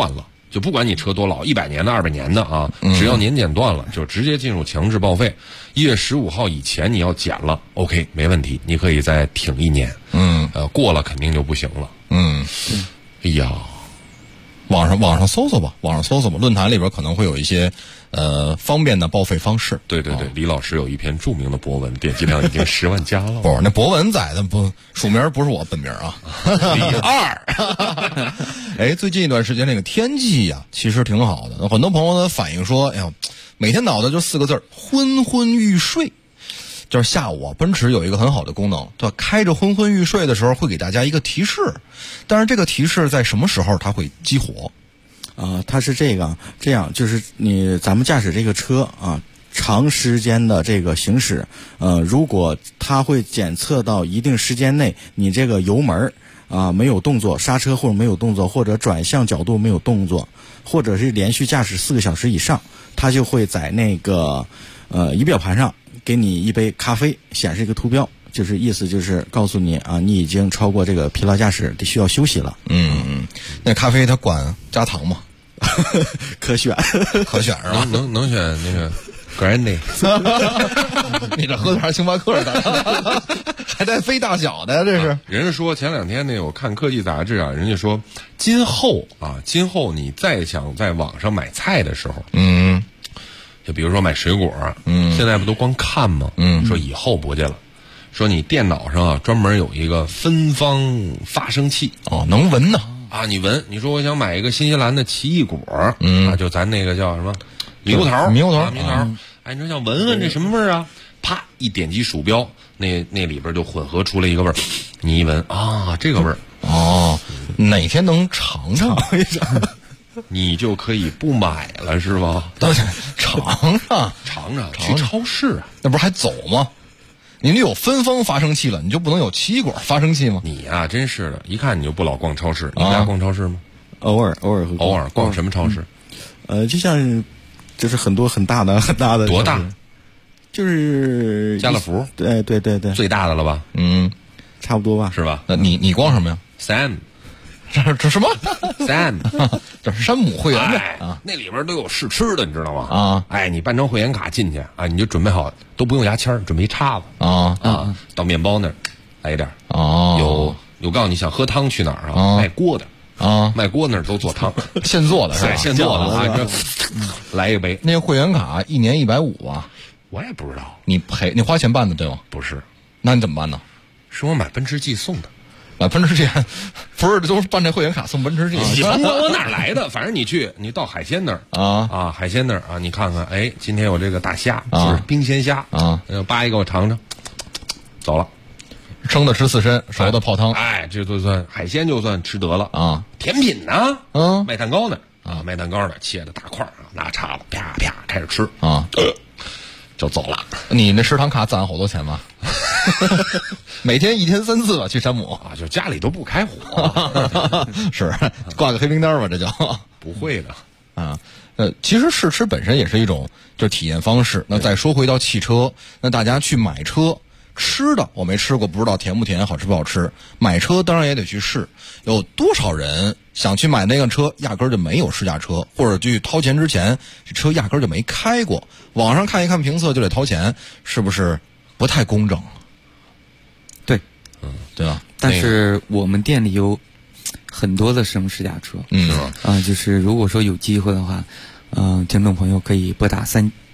Speaker 13: 就不管你车多老，100年的、200年的啊，只要年检断了，就直接进入强制报废。1月15号以前你要检了 ，OK， 没问题，你可以再挺1年。过了肯定就不行了。哎呀，
Speaker 7: 网上搜搜吧，论坛里边可能会有一些方便的报废方式。
Speaker 13: 对，李老师有一篇著名的博文，点击量已经10万加了。
Speaker 7: 不，那博文在的不署名不是我本名啊，李二。哎，最近一段时间这个天气呀，其实挺好的。很多朋友呢反映说，哎呀，每天脑袋就4个字：昏昏欲睡。就是下午啊，奔驰有一个很好的功能，对吧？开着昏昏欲睡的时候会给大家一个提示，但是这个提示在什么时候它会激活？
Speaker 1: 它是这样，就是咱们驾驶这个车啊，长时间的这个行驶，如果它会检测到一定时间内你这个油门没有动作，刹车或者没有动作，或者转向角度没有动作，或者是连续驾驶4个小时以上，它就会在那个仪表盘上给你一杯咖啡，显示一个图标，就是意思就是告诉你啊，你已经超过这个疲劳驾驶，得需要休息了。
Speaker 7: 那咖啡它管加糖吗？
Speaker 1: 可选
Speaker 7: 是吧？
Speaker 13: 能选那个 Grande。
Speaker 7: 你这喝点星巴克的，还带飞大小的呀？这是。
Speaker 13: 人家说前2天那我看科技杂志啊，人家说今后你再想在网上买菜的时候，就比如说买水果，现在不都光看吗？说以后不去了，说你电脑上啊专门有一个分方发生器，
Speaker 7: 能闻呢
Speaker 13: 啊，你闻，你说我想买一个新西兰的奇异果，就咱那个叫什么猕猴桃，哎，你说想闻闻这什么味儿啊？啪一点击鼠标，那里边就混合出了一个味儿，你一闻啊，这个味儿
Speaker 7: 哪天能尝一尝？
Speaker 13: 你就可以不买了是吧？
Speaker 7: 尝
Speaker 13: 去超市啊，
Speaker 7: 那不是还走吗？你有分方发生器了，你就不能有奇异果发生器吗？
Speaker 13: 你呀，真是的，一看你就不老逛超市。你们家逛超市吗？
Speaker 1: 偶尔会
Speaker 13: 逛什么超市？
Speaker 1: 就像就是很多很大的。
Speaker 13: 多大？
Speaker 1: 就是
Speaker 13: 家乐福。
Speaker 1: 对，
Speaker 13: 最大的了吧？
Speaker 1: 差不多吧，
Speaker 13: 是吧？
Speaker 7: 那你逛什么呀
Speaker 13: ？Sam。
Speaker 7: 这什么
Speaker 13: ？Sam，
Speaker 7: 这是山姆会员
Speaker 13: 店啊，那里边都有试吃的，你知道吗？哎，你办张会员卡进去啊，你就准备好，都不用牙签，准备叉子到面包那儿来一点有告诉你想喝汤去哪儿啊？卖锅的卖锅那儿都做汤，
Speaker 7: 现做的是吧？
Speaker 13: 现做的啊，来一杯。
Speaker 7: 那个会员卡1年150啊？
Speaker 13: 我也不知道，
Speaker 7: 你花钱办的对吗？
Speaker 13: 不是，
Speaker 7: 那你怎么办呢？
Speaker 13: 是我买奔驰 G 送的。
Speaker 7: 奔驰 G 不是都是办这会员卡送奔驰 G？
Speaker 13: 你甭管我哪来的，反正你到海鲜那儿海鲜那儿啊，你看看，哎，今天有这个大虾，就是冰鲜虾扒一个我尝尝，走了。
Speaker 7: 生的吃刺身，熟的泡汤。
Speaker 13: 哎，这就算海鲜，就算吃得了啊。甜品呢？卖蛋糕呢卖蛋糕的切的大块拿叉子啪啪开始吃就走了。
Speaker 7: 你那食堂卡攒好多钱吗？每天1天3次吧，去山姆
Speaker 13: 啊，就家里都不开火，
Speaker 7: 是挂个黑名单吧，这叫
Speaker 13: 不会的
Speaker 7: 啊。其实试吃本身也是一种就是体验方式。那再说回到汽车，那大家去买车吃的，我没吃过，不知道甜不甜，好吃不好吃。买车当然也得去试，有多少人想去买那个车，压根儿就没有试驾车，或者去掏钱之前，这车压根儿就没开过。网上看一看评测就得掏钱，是不是不太公正？
Speaker 14: 对，
Speaker 7: 对吧？
Speaker 14: 但是我们店里有很多的使用试驾车，
Speaker 13: 是吧？
Speaker 14: 就是如果说有机会的话，听众朋友可以拨打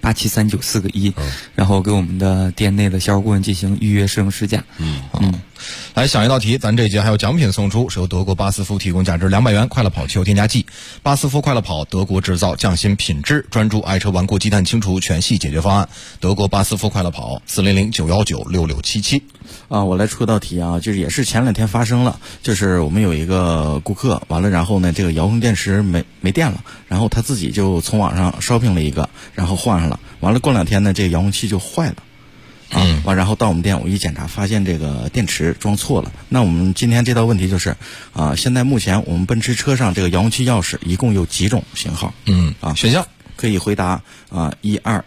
Speaker 14: 3873941，然后给我们的店内的销售顾问进行预约试用试驾。
Speaker 7: 来想一道题，咱这节还有奖品送出，是由德国巴斯夫提供价值200元快乐跑汽油添加剂。巴斯夫快乐跑，德国制造，匠心品质，专注爱车顽固积碳清除全系解决方案。德国巴斯夫快乐跑，400-919-6677。
Speaker 1: 我来出道题啊，就是也是前2天发生了，就是我们有一个顾客，完了然后呢，这个遥控电池没电了，然后他自己就从网上shopping了一个，然后换上了，完了过2天呢，这个遥控器就坏了。然后到我们店，我一检查，发现这个电池装错了。那我们今天这道问题就是，现在目前我们奔驰车上这个遥控器钥匙一共有几种型号？
Speaker 7: 选项
Speaker 1: 可以回答1、2、3、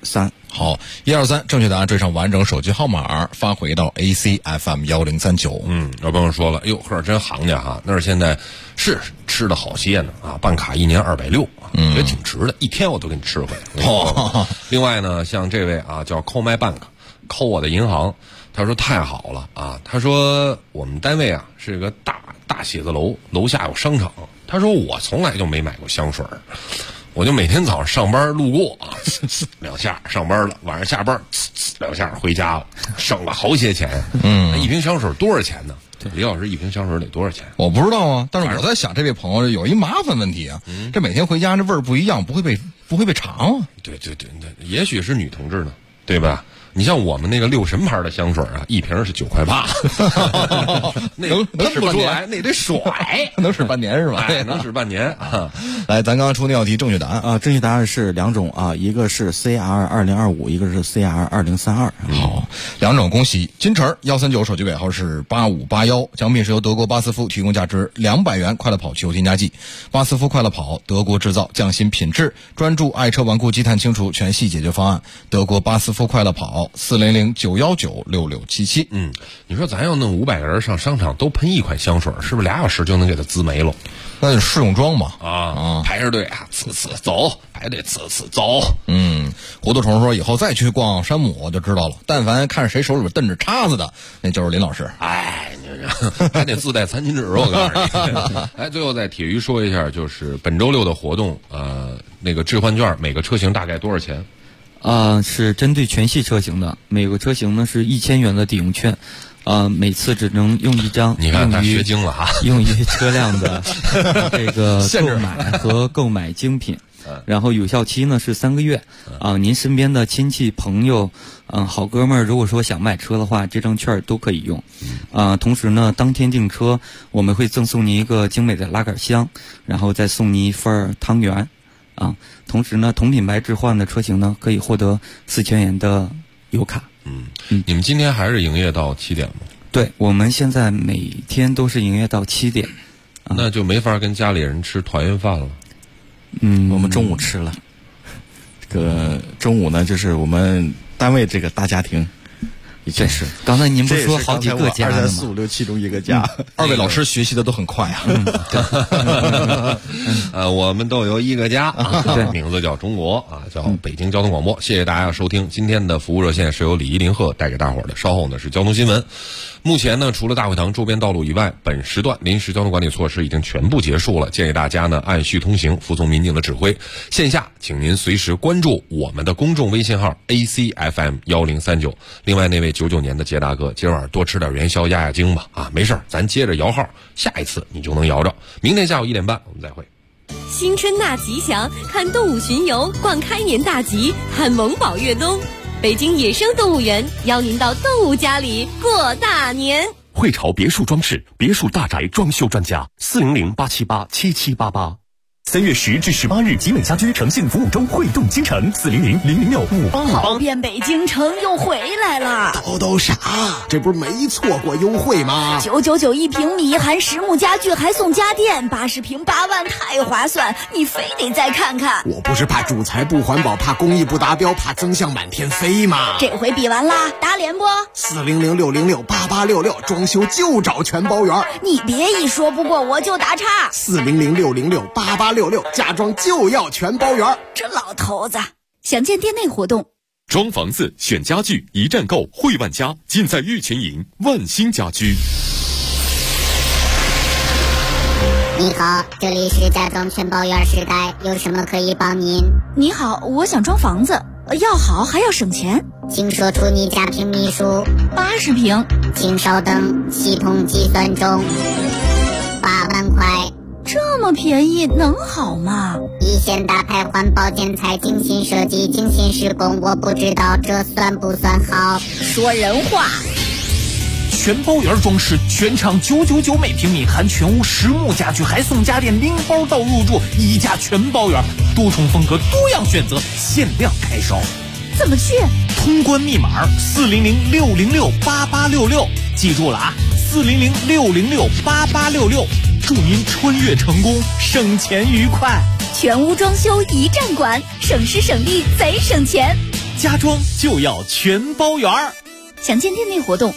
Speaker 7: 好，123正确答案缀上完整手机号码发回到 ACFM 1039。
Speaker 13: 有朋友说了，哎呦，赫尔真行家哈，那是现在是吃的好些呢啊，办卡1年260啊，也挺值的，一天我都给你吃回来。另外呢，像这位啊叫扣麦 bank， 扣我的银行，他说太好了啊，他说我们单位啊是个大写字楼，楼下有商场，他说我从来就没买过香水，我就每天早上上班路过啊，2下上班了，晚上下班2下回家了，省了好些钱。一瓶香水多少钱呢？李老师，一瓶香水得多少钱？
Speaker 7: 我不知道啊，但是我在想这位朋友有一麻烦问题啊，这每天回家这味儿不一样，不会被尝啊？
Speaker 13: 对，也许是女同志呢，对吧？你像我们那个六神牌的香水啊，一瓶是9块8，那喷不出来，那得甩，
Speaker 7: 能使半年是吧？
Speaker 13: 能使半年啊！
Speaker 7: 来，咱刚刚出那道题正确答案
Speaker 1: 啊，正确答案是2种啊，一个是 CR2025，一个是 CR2032。
Speaker 7: 好，两种恭喜。金晨139手机尾号是8581，奖品是由德国巴斯夫提供价值200元快乐跑汽油添加剂。巴斯夫快乐跑，德国制造，匠心品质，专注爱车顽固积碳清除全系解决方案。德国巴斯夫快乐跑。400-919-6677。
Speaker 13: 你说咱要弄500个人上商场都喷一款香水，是不是2小时就能给它滋没了？
Speaker 7: 那就试用装嘛
Speaker 13: 排着队啊，呲走，排队呲走。
Speaker 7: 胡涂虫说以后再去逛山姆我就知道了，但凡看谁手里边瞪着叉子的，那就是林老师。
Speaker 13: 哎，还得自带餐巾纸，我告诉你。哎，最后在体育说一下，就是本周6的活动，那个置换券每个车型大概多少钱？
Speaker 14: 是针对全系车型的，每个车型呢是1000元的抵用券，每次只能用一张。
Speaker 13: 你看他学精了哈，
Speaker 14: 用于车辆的这个购买和购买精品，然后有效期呢是3个月。您身边的亲戚朋友，好哥们儿，如果说想买车的话，这张券都可以用。同时呢，当天订车我们会赠送您一个精美的拉杆箱，然后再送您一份汤圆。同时呢，同品牌置换的车型呢，可以获得4000元的油卡。
Speaker 13: 你们今天还是营业到7点吗？
Speaker 14: 对，我们现在每天都是营业到7点。
Speaker 13: 那就没法跟家里人吃团圆饭了。
Speaker 1: 我们中午吃了。这个中午呢，就是我们单位这个大家庭。已经是，
Speaker 14: 刚才您不是说好几个家
Speaker 1: 2、3、4、5、6、7中一个家。
Speaker 7: 2位老师学习的都很快啊。
Speaker 13: 我们都有一个家，名字叫中国啊，叫北京交通广播。谢谢大家收听今天的服务热线，是由李一林鹤带给大伙儿的。稍后呢是交通新闻。目前呢，除了大会堂周边道路以外，本时段临时交通管理措施已经全部结束了。建议大家呢按序通行，服从民警的指挥。线下，请您随时关注我们的公众微信号 ACFM 1039。另外那位99年的杰大哥，今晚多吃点元宵压压惊吧啊，没事咱接着摇号，下一次你就能摇着。明天下午1点半我们再会。
Speaker 4: 新春纳吉祥，看动物巡游，逛开年大吉，看萌宝越冬。北京野生动物园邀您到动物家里过大年。
Speaker 16: 汇潮别墅装饰，别墅大宅装修专家，400-878-7788。3月10至18日，集美家居诚信服务周汇动京城，400-006-588。
Speaker 2: 跑遍北京城又回来了。
Speaker 8: 都傻，这不是没错过优惠吗
Speaker 2: ？999一平米，含实木家具还送家电，80平8万，太划算！你非得再看看。
Speaker 8: 我不是怕主材不环保，怕工艺不达标，怕增项满天飞吗？
Speaker 2: 这回比完啦，打脸不
Speaker 8: ？400-606-8866，装修就找全包圆。
Speaker 2: 你别一说不过我就打岔。
Speaker 8: 400-606-8866，家装就要全包圆。
Speaker 2: 这老头子，详见店内活动。
Speaker 16: 装房子选家具，一站购汇万家，尽在玉泉营万兴家居。
Speaker 15: 你好，这里是家装全包圆时代，有什么可以帮您？
Speaker 2: 你好，我想装房子，要好还要省钱。
Speaker 15: 请说出你家平米数。
Speaker 2: 80平。
Speaker 15: 请稍等，系统计算中。8万块。
Speaker 2: 这么便宜能好吗？
Speaker 15: 一线大牌环保建材，精心设计，精心施工，我不知道这算不算好。
Speaker 2: 说人话。
Speaker 20: 全包圆装饰，全场999每平米，含全屋实木家具，还送家电拎包到入住，1家全包圆，多重风格，多样选择，限量开烧。
Speaker 2: 怎么去？
Speaker 20: 通关密码400-606-8866，记住了啊，400-606-8866。祝您穿越成功，省钱愉快。
Speaker 2: 全屋装修一站管，省时省力贼省钱。
Speaker 11: 家装就要全包圆儿。
Speaker 2: 想见店内活动。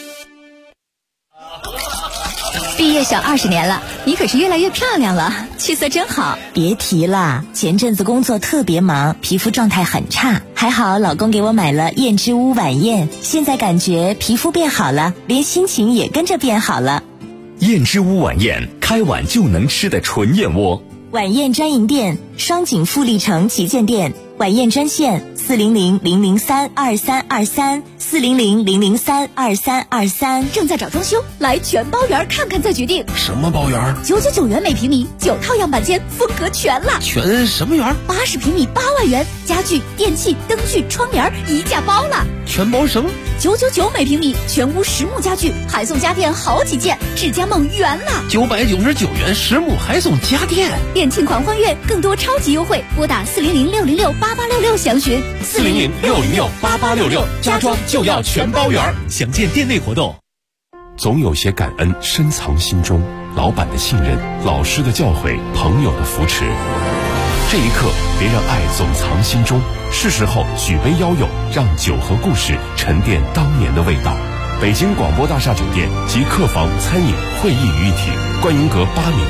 Speaker 2: 毕业小20年了，你可是越来越漂亮了，气色真好。
Speaker 18: 别提了，前阵子工作特别忙，皮肤状态很差，还好老公给我买了燕之屋晚宴，现在感觉皮肤变好了，连心情也跟着变好了。
Speaker 10: 燕之屋晚宴，开碗就能吃的纯燕窝。
Speaker 18: 晚宴专营店：双井富力城旗舰店。晚宴专线：400-003-2323，400-003-2323。
Speaker 2: 正在找装修，来全包圆看看再决定。
Speaker 10: 什么包圆
Speaker 2: ？999元每平米，9套样板间，风格全了。
Speaker 10: 全什么圆
Speaker 2: ？80平米8万元，家具、电器、灯具、窗帘一价包了。
Speaker 10: 全包什么
Speaker 2: ？999每平米，全屋实木家具，还送家电好几件，智家梦圆了。
Speaker 10: 999元实木还送家电，
Speaker 2: 店庆狂欢月，更多超级优惠，拨打400-606-8866详询。
Speaker 11: 400-606-8866，家装就要全包圆。想见店内活动。
Speaker 16: 总有些感恩深藏心中，老板的信任，老师的教诲，朋友的扶持。这一刻，别让爱总藏心中，是时候举杯邀友，让酒和故事沉淀当年的味道。北京广播大厦酒店及客房、餐饮、会议于一体，观云阁8米